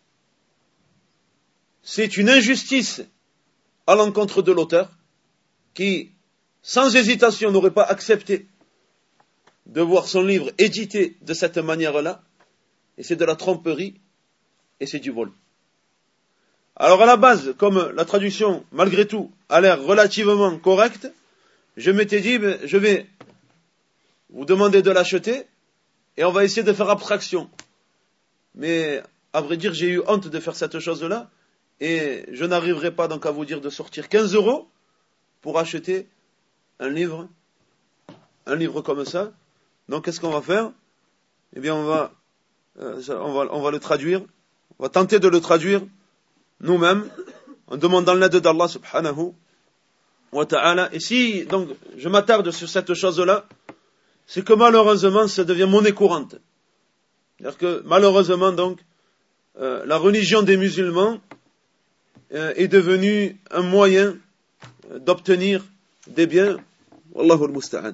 C'est une injustice à l'encontre de l'auteur, qui, sans hésitation, n'aurait pas accepté de voir son livre édité de cette manière-là, et c'est de la tromperie, et c'est du vol. Alors à la base, comme la traduction, malgré tout, a l'air relativement correcte, je m'étais dit, ben, je vais vous demander de l'acheter, et on va essayer de faire abstraction. Mais, à vrai dire, j'ai eu honte de faire cette chose-là, et je n'arriverai pas donc à vous dire de sortir quinze euros pour acheter un livre, un livre comme ça, Donc qu'est-ce qu'on va faire? Eh bien on va, euh, on va, on va le traduire, on va tenter de le traduire nous-mêmes, en demandant l'aide d'Allah subhanahu wa ta'ala. Et si, donc, je m'attarde sur cette chose-là, c'est que malheureusement, ça devient monnaie courante. C'est-à-dire que, malheureusement, donc, euh, la religion des musulmans euh, est devenue un moyen euh, d'obtenir des biens. Wallahu al-musta'an.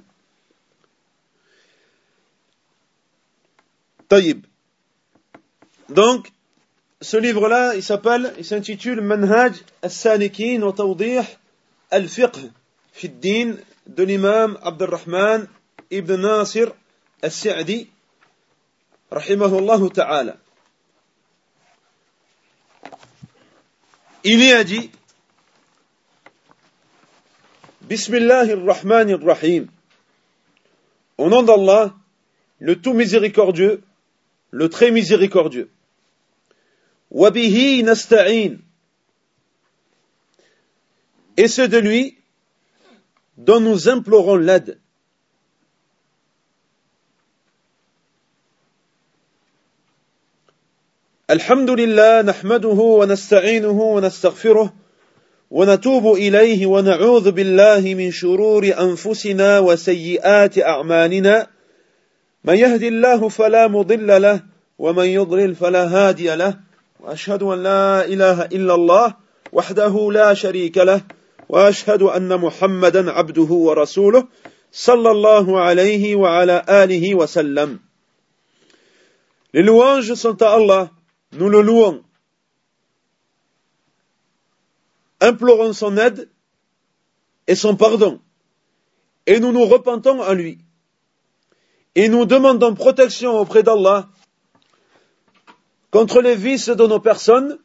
Taïb. Donc, ce livre-là, il s'appelle, il s'intitule Manhaj al-Salikin wa Tawdih al-Fiqh fi ad-Din de l'imam Abdurrahman ibn Nasir al-Sa'di, rahimahullah ta'ala. Il y a dit Bismillahir-Rahmanir-Rahim. Au nom d'Allah, le tout miséricordieux, le très miséricordieux. Wabihi nasta'in. Et c'est de lui dont nous implorons l'aide. Alhamdulillah, nahmaduhu wa nasta'inuhu wa nastaghfiruh wa natubu ilayhi wa na'udhu billahi min shururi anfusina wa sayyiati a'malina. Man yahdillahu fala mudilla lahu wa man yudlil fala hadiya lahu. وأشهد أن لا إله إلا الله وحده لا شريك له وأشهد أن محمدا عبده ورسوله صلى الله عليه وعلى آله وسلم. Les louanges sont à Allah, nous le louons. Implorons son aide et son pardon, et nous nous repentons à lui. Et nous demandons protection auprès d'Allah contre les vices de nos personnes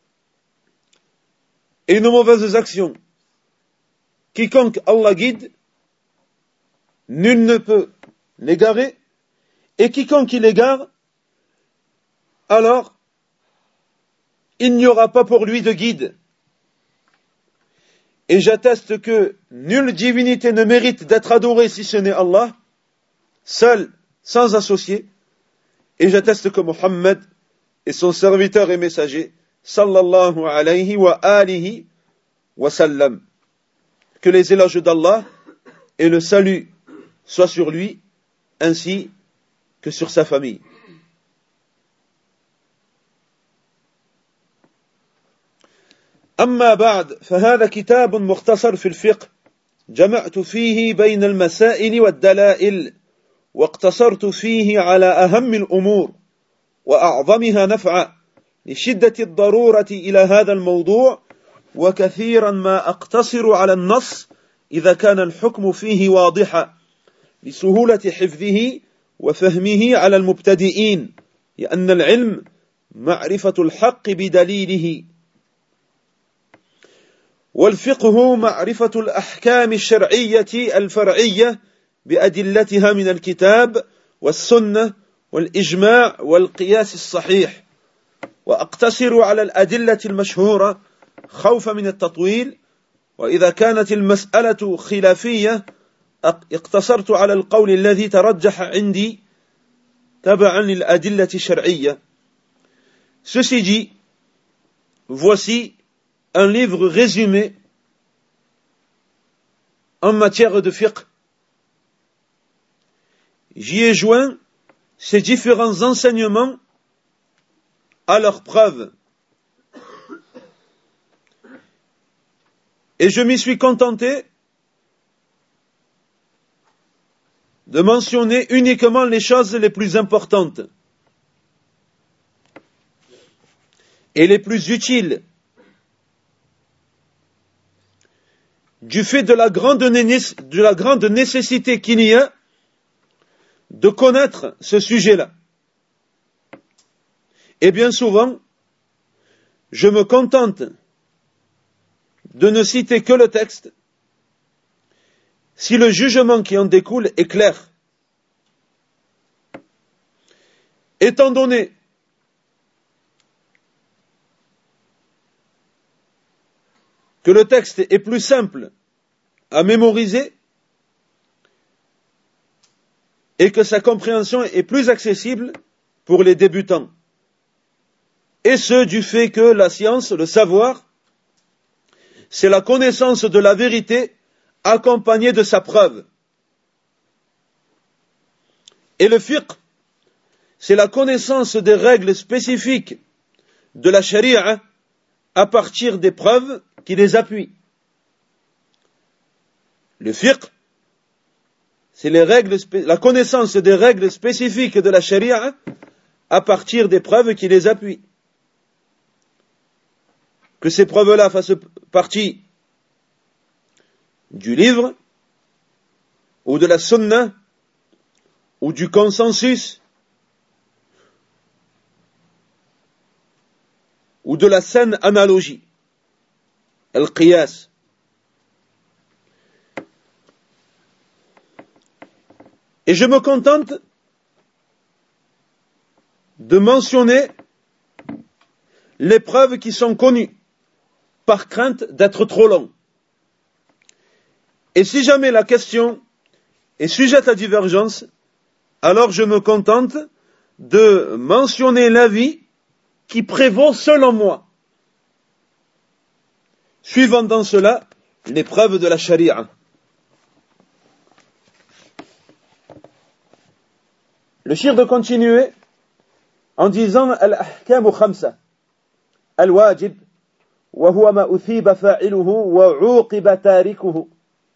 et nos mauvaises actions. Quiconque Allah guide, nul ne peut l'égarer, et quiconque il égare, alors il n'y aura pas pour lui de guide. Et j'atteste que nulle divinité ne mérite d'être adorée si ce n'est Allah, seul, sans associé, et j'atteste que Mohammed et son serviteur et messager, sallallahu alayhi wa alihi wa sallam. Que les éloges d'Allah et le salut soient sur lui, ainsi que sur sa famille. أما بعد فهذا كتاب مختصر في الفقه جمعت فيه بين المسائل والدلائل واقتصرت فيه على أهم الأمور وأعظمها نفعا لشدة الضرورة إلى هذا الموضوع وكثيرا ما أقتصر على النص إذا كان الحكم فيه واضحا لسهولة حفظه وفهمه على المبتدئين لأن العلم معرفة الحق بدليله والفقه معرفة الأحكام الشرعية الفرعية بأدلتها من الكتاب والسنة والإجماع والقياس الصحيح وأقتصر على الأدلة المشهورة خوفا من التطويل وإذا كانت المسألة خلافية اقتصرت على القول الذي ترجح عندي تبعا للأدلة الشرعية. Ceci dit, voici un livre résumé en matière de fiqh. J'y ai joint ces différents enseignements à leur preuve. Et je m'y suis contenté de mentionner uniquement les choses les plus importantes et les plus utiles du fait de la grande, de la grande nécessité qu'il y a de connaître ce sujet-là. Et bien souvent, je me contente de ne citer que le texte si le jugement qui en découle est clair. Étant donné que le texte est plus simple à mémoriser, et que sa compréhension est plus accessible pour les débutants. Et ce, du fait que la science, le savoir, c'est la connaissance de la vérité accompagnée de sa preuve. Et le fiqh, c'est la connaissance des règles spécifiques de la charia à partir des preuves qui les appuient. Le fiqh, c'est les règles, la connaissance des règles spécifiques de la charia à partir des preuves qui les appuient. Que ces preuves-là fassent partie du livre, ou de la sunna, ou du consensus, ou de la saine analogie, al-qiyas. Et je me contente de mentionner les preuves qui sont connues, par crainte d'être trop long. Et si jamais la question est sujette à divergence, alors je me contente de mentionner l'avis qui prévaut selon moi, suivant dans cela les preuves de la charia. Le shir de continuer en disant al-ahkamu khamsa, al-wajib, wa huwa ma uthiba fa'iluhu wa 'uqiba tarikuhu,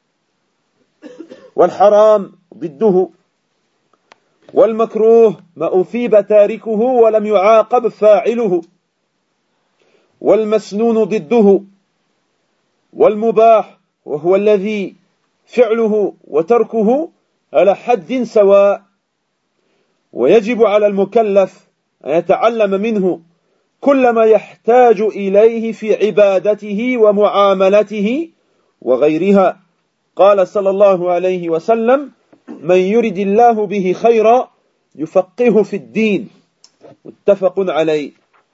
wal haram ضده والمكروه ما أثيب تاركه ولم يعاقب فاعله والمسنون ضده والمباح وهو الذي فعله وتركه على حد سواء ويجب على المكلف أن يتعلم منه كل ما يحتاج إليه في عبادته ومعاملته وغيرها. قال صلى الله عليه وسلم: من يرد الله به خيرا يفقهه في الدين. متفق عليه.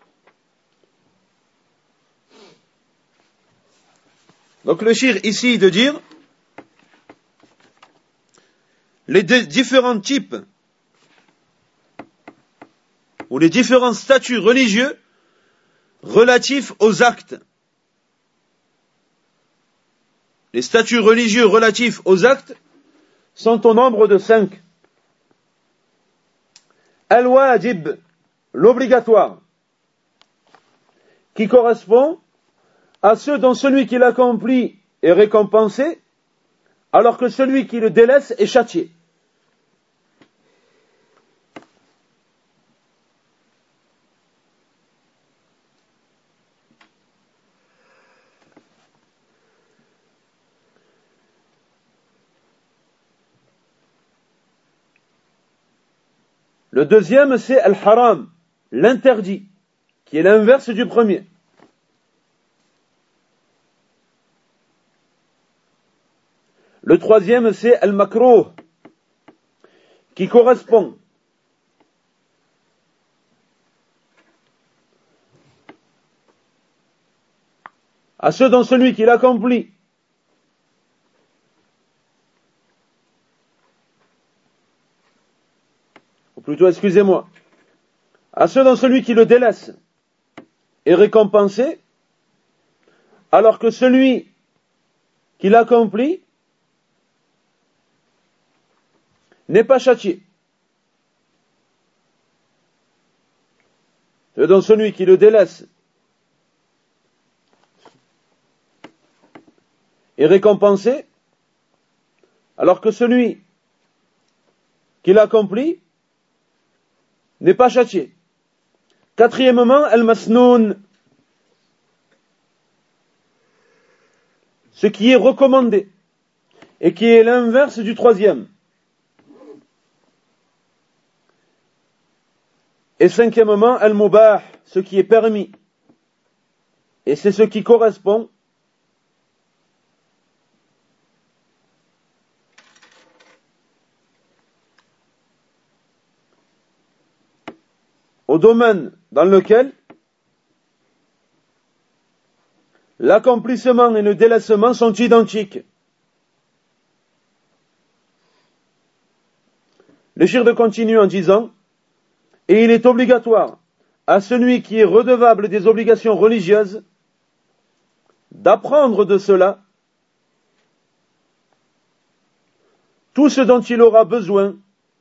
Donc le shir ici de dire les différents types ou les différents statuts religieux relatifs aux actes. Les statuts religieux relatifs aux actes sont au nombre de cinq. Al-wajib, l'obligatoire, qui correspond à ceux dont celui qui l'accomplit est récompensé, alors que celui qui le délaisse est châtié. Le deuxième, c'est al-haram, l'interdit, qui est l'inverse du premier. Le troisième, c'est al-makruh, qui correspond à ceux dont celui qui l'accomplit ou plutôt, excusez-moi, à ceux dont celui qui le délaisse est récompensé, alors que celui qui l'accomplit n'est pas châtié. Ceux dont celui qui le délaisse est récompensé, alors que celui qui l'accomplit n'est pas châtié. Quatrièmement, al-masnoun, ce qui est recommandé et qui est l'inverse du troisième. Et cinquièmement, al-mubah, ce qui est permis. Et c'est ce qui correspond au domaine dans lequel l'accomplissement et le délaissement sont identiques. Le shir de continue en disant, et il est obligatoire à celui qui est redevable des obligations religieuses d'apprendre de cela tout ce dont il aura besoin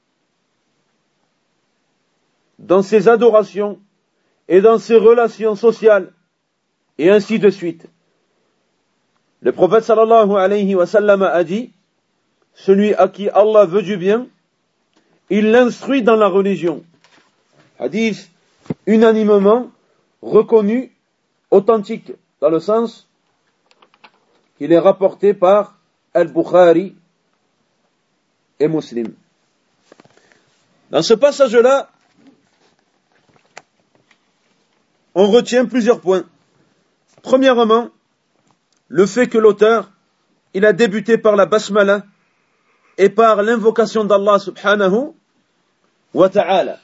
dans ses adorations et dans ses relations sociales, et ainsi de suite. Le prophète sallallahu alayhi wa sallam a dit, celui à qui Allah veut du bien, il l'instruit dans la religion. Hadith unanimement reconnu, authentique, dans le sens qu'il est rapporté par Al-Bukhari et Muslim. Dans ce passage-là, on retient plusieurs points. Premièrement, le fait que l'auteur, il a débuté par la basmala et par l'invocation d'Allah subhanahu wa ta'ala.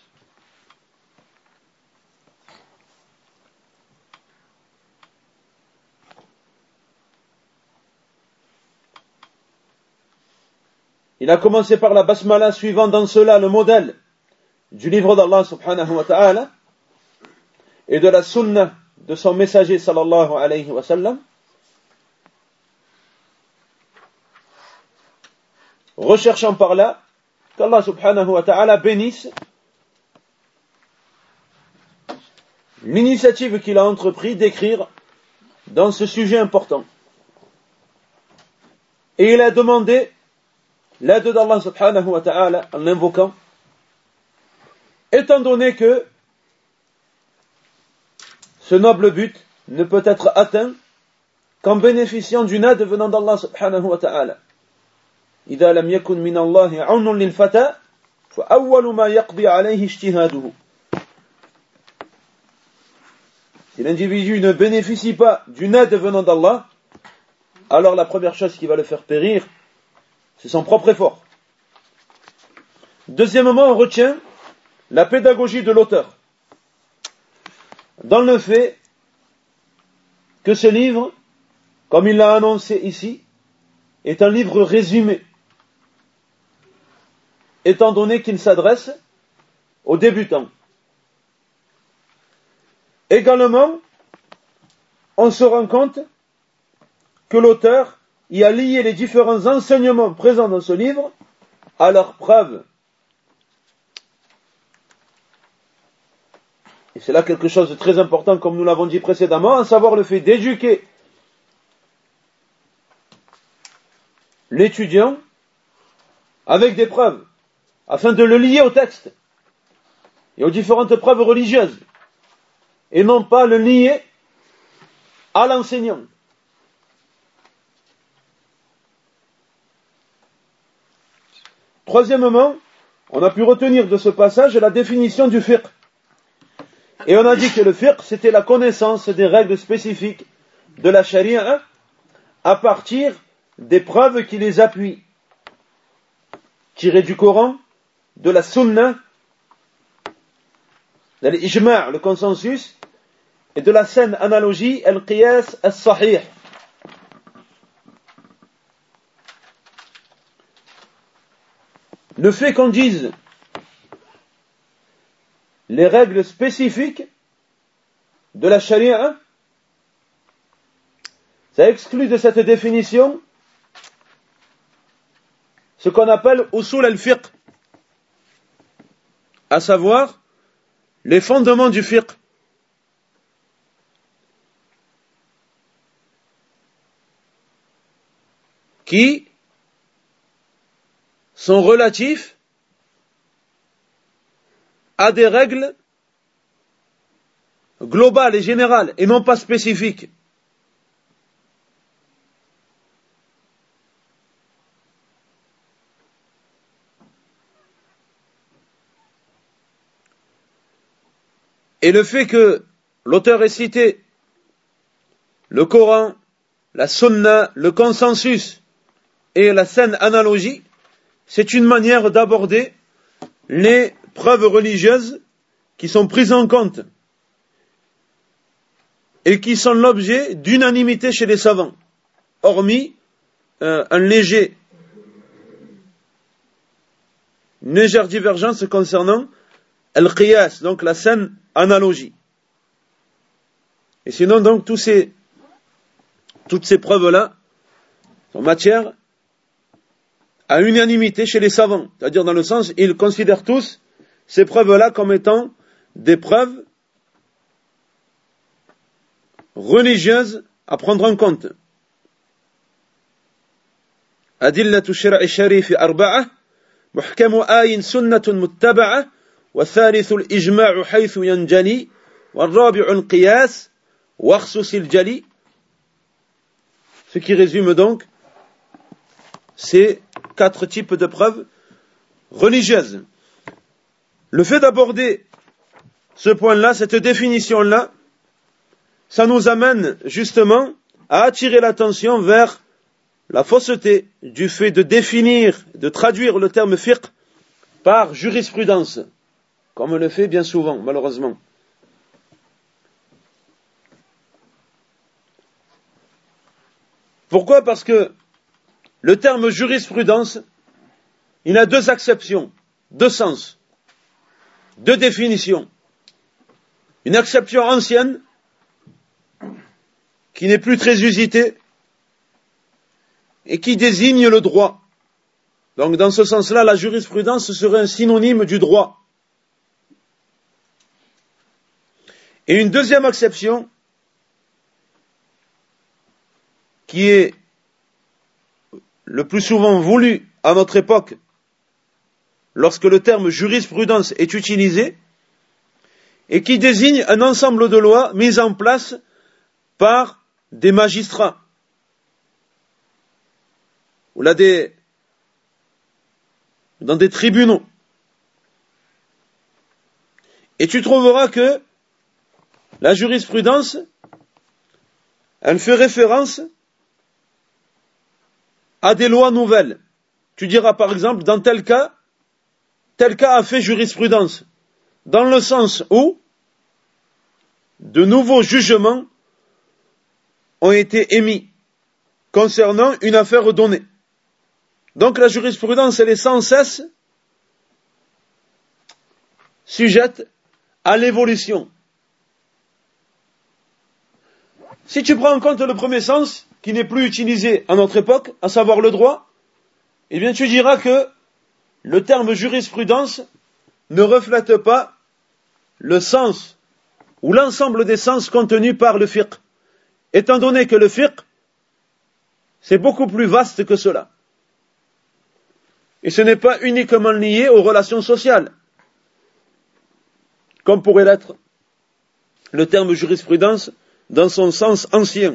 Il a commencé par la basmala, suivant dans cela le modèle du livre d'Allah subhanahu wa ta'ala et de la sunna de son messager sallallahu alayhi wa sallam, recherchant par là qu'Allah subhanahu wa ta'ala bénisse l'initiative qu'il a entrepris d'écrire dans ce sujet important. Et il a demandé l'aide d'Allah subhanahu wa ta'ala en l'invoquant, étant donné que ce noble but ne peut être atteint qu'en bénéficiant d'une aide venant d'Allah subhanahu wa ta'ala. إذا لم يكن من الله عون للفتى فأول ما يقضي عليه اجتهاده. Si l'individu ne bénéficie pas d'une aide venant d'Allah, alors la première chose qui va le faire périr, c'est son propre effort. Deuxièmement, on retient la pédagogie de l'auteur dans le fait que ce livre, comme il l'a annoncé ici, est un livre résumé, étant donné qu'il s'adresse aux débutants. Également, on se rend compte que l'auteur y a lié les différents enseignements présents dans ce livre à leurs preuves. Et c'est là quelque chose de très important, comme nous l'avons dit précédemment, à savoir le fait d'éduquer l'étudiant avec des preuves, afin de le lier au texte et aux différentes preuves religieuses, et non pas le lier à l'enseignant. Troisièmement, on a pu retenir de ce passage la définition du fiqh. Et on a dit que le fiqh, c'était la connaissance des règles spécifiques de la charia à partir des preuves qui les appuient, tirées du Coran, de la sunna, de l'ijma', le consensus, et de la saine analogie, al-qiyas as-sahih. Le fait qu'on dise les règles spécifiques de la charia, ça exclut de cette définition ce qu'on appelle usul al-fiqh, à savoir les fondements du fiqh. Qui sont relatifs à des règles globales et générales et non pas spécifiques. Et le fait que l'auteur ait cité le Coran, la Sunna, le consensus et la saine analogie, c'est une manière d'aborder les preuves religieuses qui sont prises en compte et qui sont l'objet d'unanimité chez les savants, hormis euh, un léger une légère divergence concernant al-qiyas, donc la saine analogie. Et sinon, donc, tous ces, toutes ces preuves-là sont matière à unanimité chez les savants. C'est-à-dire dans le sens, ils considèrent tous ces preuves-là comme étant des preuves religieuses à prendre en compte. أدلة الشرع الشريف أربعة محكم آي سنة متبعة والثالث الإجماع حيث ينجلي والرابع القياس واخصص الجلي. Ce qui résume donc ces quatre types de preuves religieuses. Le fait d'aborder ce point-là, cette définition-là, ça nous amène justement à attirer l'attention vers la fausseté du fait de définir, de traduire le terme fiqh par jurisprudence, comme on le fait bien souvent, malheureusement. Pourquoi ? Parce que le terme jurisprudence, il a deux acceptions, deux sens, deux définitions. Une acception ancienne, qui n'est plus très usitée, et qui désigne le droit. Donc dans ce sens-là, la jurisprudence serait un synonyme du droit. Et une deuxième acception, qui est le plus souvent voulue à notre époque, lorsque le terme jurisprudence est utilisé, et qui désigne un ensemble de lois mises en place par des magistrats, ou là des, dans des tribunaux. Et tu trouveras que la jurisprudence, elle fait référence à des lois nouvelles. Tu diras par exemple, dans tel cas, tel cas a fait jurisprudence, dans le sens où de nouveaux jugements ont été émis concernant une affaire donnée. Donc la jurisprudence, elle est sans cesse sujette à l'évolution. Si tu prends en compte le premier sens, qui n'est plus utilisé à notre époque, à savoir le droit, eh bien tu diras que le terme jurisprudence ne reflète pas le sens ou l'ensemble des sens contenus par le fiqh, étant donné que le fiqh, c'est beaucoup plus vaste que cela. Et ce n'est pas uniquement lié aux relations sociales, comme pourrait l'être le terme jurisprudence dans son sens ancien.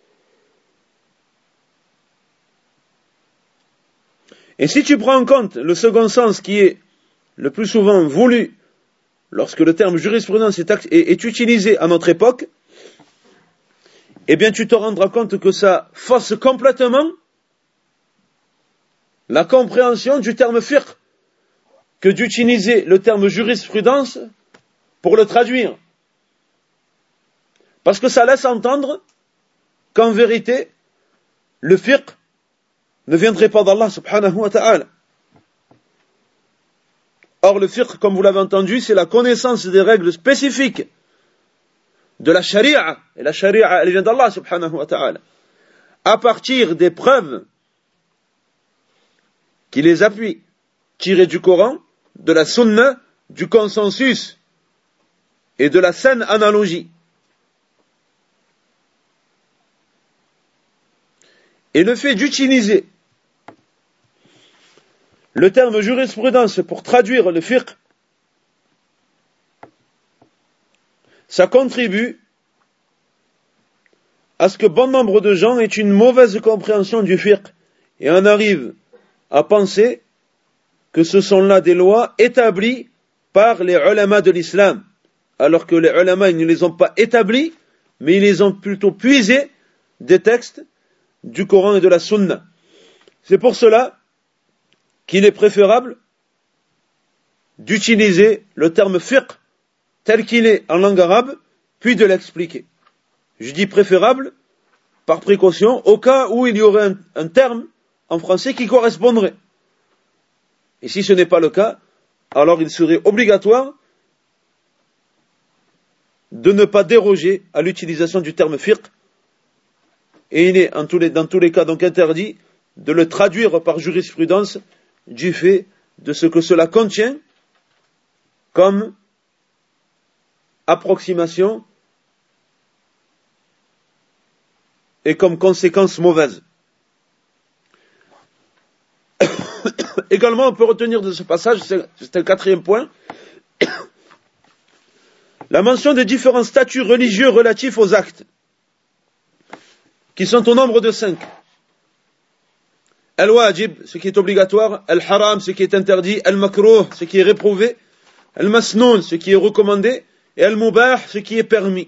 Et si tu prends en compte le second sens qui est le plus souvent voulu lorsque le terme jurisprudence est, est, est utilisé à notre époque, eh bien tu te rendras compte que ça fausse complètement la compréhension du terme fiqh que d'utiliser le terme jurisprudence pour le traduire. Parce que ça laisse entendre qu'en vérité, le fiqh ne viendrait pas d'Allah subhanahu wa ta'ala. Or le fiqh, comme vous l'avez entendu, c'est la connaissance des règles spécifiques de la sharia. Et la sharia, elle vient d'Allah subhanahu wa ta'ala. À partir des preuves qui les appuient, tirées du Coran, de la sunna, du consensus et de la saine analogie. Et le fait d'utiliser le terme jurisprudence pour traduire le fiqh, ça contribue à ce que bon nombre de gens aient une mauvaise compréhension du fiqh et en arrivent à penser que ce sont là des lois établies par les ulama de l'islam, alors que les ulama, ils ne les ont pas établies, mais ils les ont plutôt puisées des textes du Coran et de la Sunna. C'est pour cela qu'il est préférable d'utiliser le terme fiqh tel qu'il est en langue arabe, puis de l'expliquer. Je dis préférable par précaution, au cas où il y aurait un, un terme en français qui correspondrait. Et si ce n'est pas le cas, alors il serait obligatoire de ne pas déroger à l'utilisation du terme fiqh, et il est en tous les, dans tous les cas donc interdit de le traduire par jurisprudence du fait de ce que cela contient comme approximation et comme conséquence mauvaise. Également, on peut retenir de ce passage, c'est le quatrième point, la mention des différents statuts religieux relatifs aux actes, qui sont au nombre de cinq. Al-wajib, ce qui est obligatoire, al-haram, ce qui est interdit, al-makruh, ce qui est réprouvé, al-masnoun, ce qui est recommandé, et al-mubah, ce qui est permis.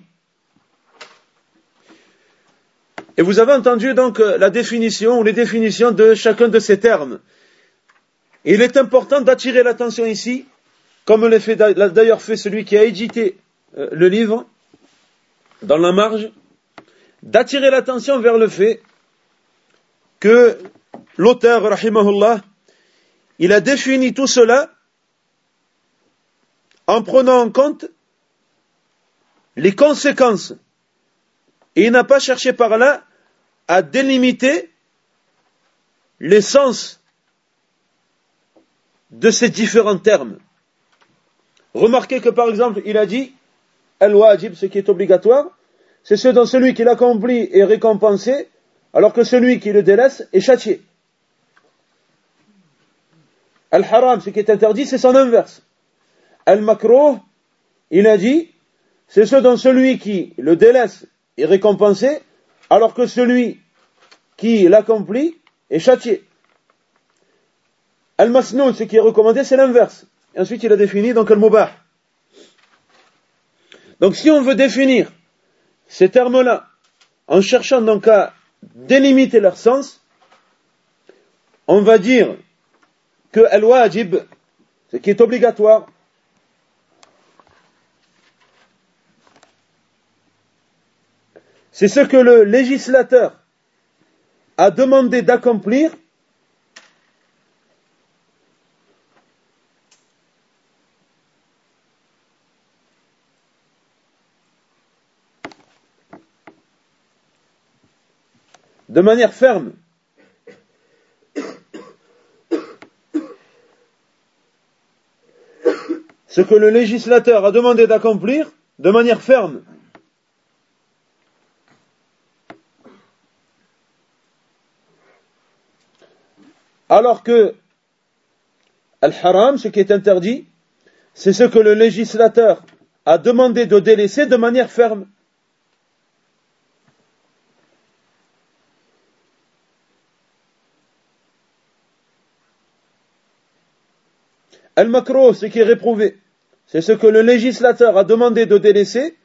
Et vous avez entendu donc la définition ou les définitions de chacun de ces termes. Et il est important d'attirer l'attention ici, comme l'a fait, l'a d'ailleurs fait celui qui a édité euh, le livre, dans la marge, d'attirer l'attention vers le fait que l'auteur, rahimahullah, il a défini tout cela en prenant en compte les conséquences. Et il n'a pas cherché par là à délimiter les sens de ces différents termes. Remarquez que par exemple, il a dit al-wajib, ce qui est obligatoire, c'est ce dont celui qui l'accomplit est récompensé, alors que celui qui le délaisse est châtié. Al-haram, ce qui est interdit, c'est son inverse. Al-makruh, il a dit, c'est ce dont celui qui le délaisse est récompensé, alors que celui qui l'accomplit est châtié. Al-masnoun, ce qui est recommandé, c'est l'inverse. Et ensuite, il a défini donc al-mubah. Donc, si on veut définir ces termes-là, en cherchant donc à délimiter leur sens, on va dire que al-wajib, ce qui est obligatoire, c'est ce que le législateur a demandé d'accomplir de manière ferme. Ce que le législateur a demandé d'accomplir de manière ferme. Alors que al-haram, ce qui est interdit, c'est ce que le législateur a demandé de délaisser de manière ferme. Al-makruh, ce qui est réprouvé, c'est ce que le législateur a demandé de délaisser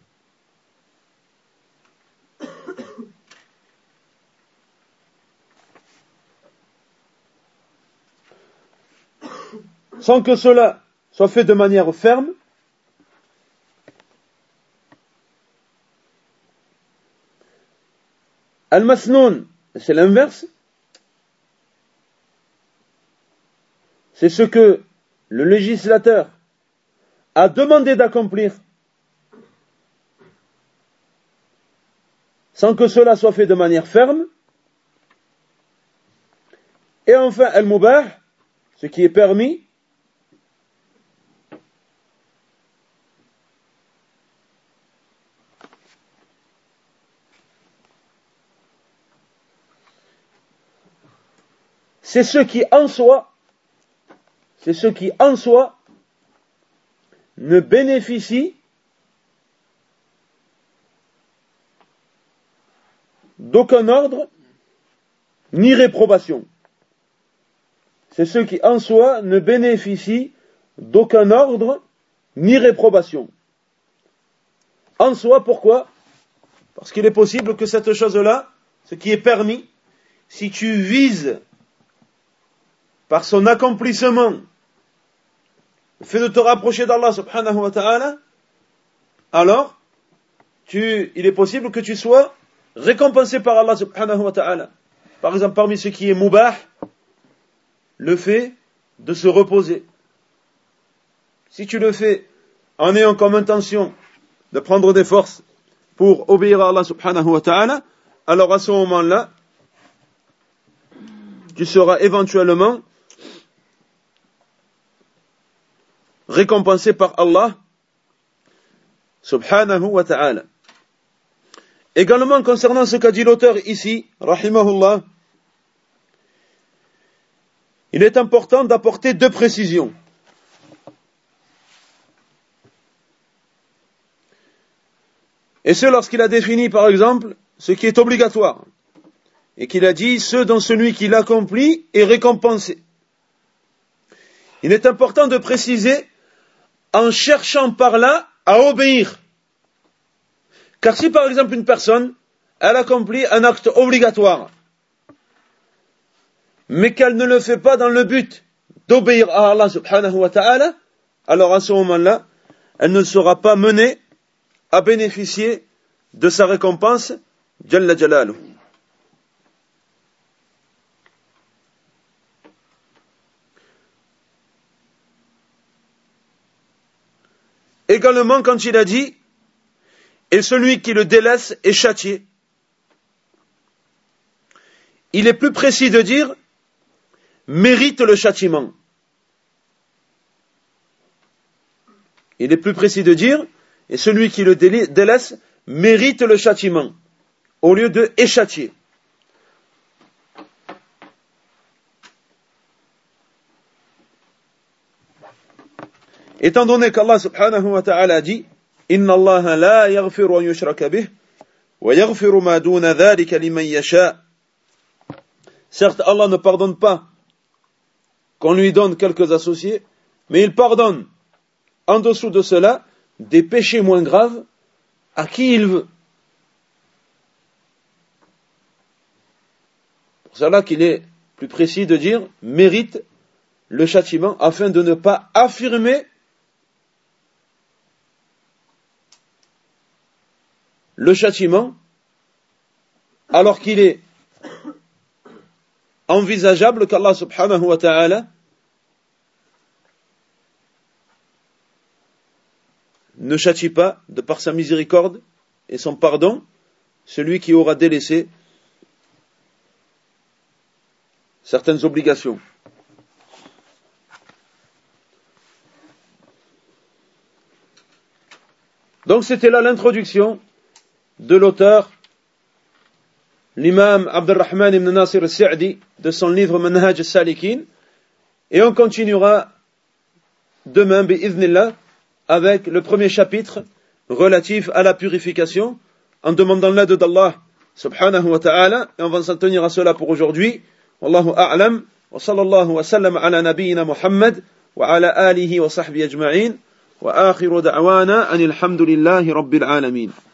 sans que cela soit fait de manière ferme. Al-masnoun, c'est l'inverse. C'est ce que le législateur a demandé d'accomplir sans que cela soit fait de manière ferme. Et enfin, al-mubah, ce qui est permis, c'est ce qui en soi c'est ce qui en soi ne bénéficie d'aucun ordre ni réprobation. C'est ce qui en soi ne bénéficie d'aucun ordre ni réprobation. En soi, pourquoi ? Parce qu'il est possible que cette chose-là, ce qui est permis, si tu vises par son accomplissement le fait de te rapprocher d'Allah subhanahu wa ta'ala, alors tu, il est possible que tu sois récompensé par Allah subhanahu wa ta'ala. Par exemple, parmi ce qui est mubah, le fait de se reposer. Si tu le fais en ayant comme intention de prendre des forces pour obéir à Allah subhanahu wa ta'ala, alors à ce moment-là, tu seras éventuellement récompensé par Allah subhanahu wa ta'ala. Également concernant ce qu'a dit l'auteur ici, rahimahullah, il est important d'apporter deux précisions. Et ce lorsqu'il a défini par exemple ce qui est obligatoire. Et qu'il a dit ce dont celui qui l'accomplit est récompensé. Il est important de préciser en cherchant par là à obéir. Car si par exemple une personne, elle accomplit un acte obligatoire, mais qu'elle ne le fait pas dans le but d'obéir à Allah subhanahu wa ta'ala, alors à ce moment-là, elle ne sera pas menée à bénéficier de sa récompense, Jalla Jalaluh. Également, quand il a dit « Et celui qui le délaisse est châtié », il est plus précis de dire « mérite le châtiment ». Il est plus précis de dire « Et celui qui le délaisse mérite le châtiment », au lieu de « est châtié ». Étant donné qu'Allah subhanahu wa ta'ala a dit Inna Allah la yaghfiru an yushraka bih wa yaghfiru ma duna dhalika liman yasha. Certes, Allah ne pardonne pas qu'on lui donne quelques associés, mais il pardonne en dessous de cela des péchés moins graves à qui il veut. Pour cela qu'il est plus précis de dire mérite le châtiment afin de ne pas affirmer le châtiment, alors qu'il est envisageable qu'Allah subhanahu wa ta'ala ne châtie pas, de par sa miséricorde et son pardon, celui qui aura délaissé certaines obligations. Donc c'était là l'introduction de l'auteur, l'imam Abdurrahman ibn Nasir al-Sa'di, de son livre Manhaj al-Salikin, et on continuera demain, bi'idhnillah, avec le premier chapitre relatif à la purification, en demandant l'aide d'Allah subhanahu wa ta'ala, et on va s'en tenir à cela pour aujourd'hui. Wallahu a'lam, wa sallallahu wa sallam ala nabiyyina Muhammad, wa ala alihi wa sahbihi ajma'in, wa akhiru da'wana anil hamdulillahi rabbil alamin.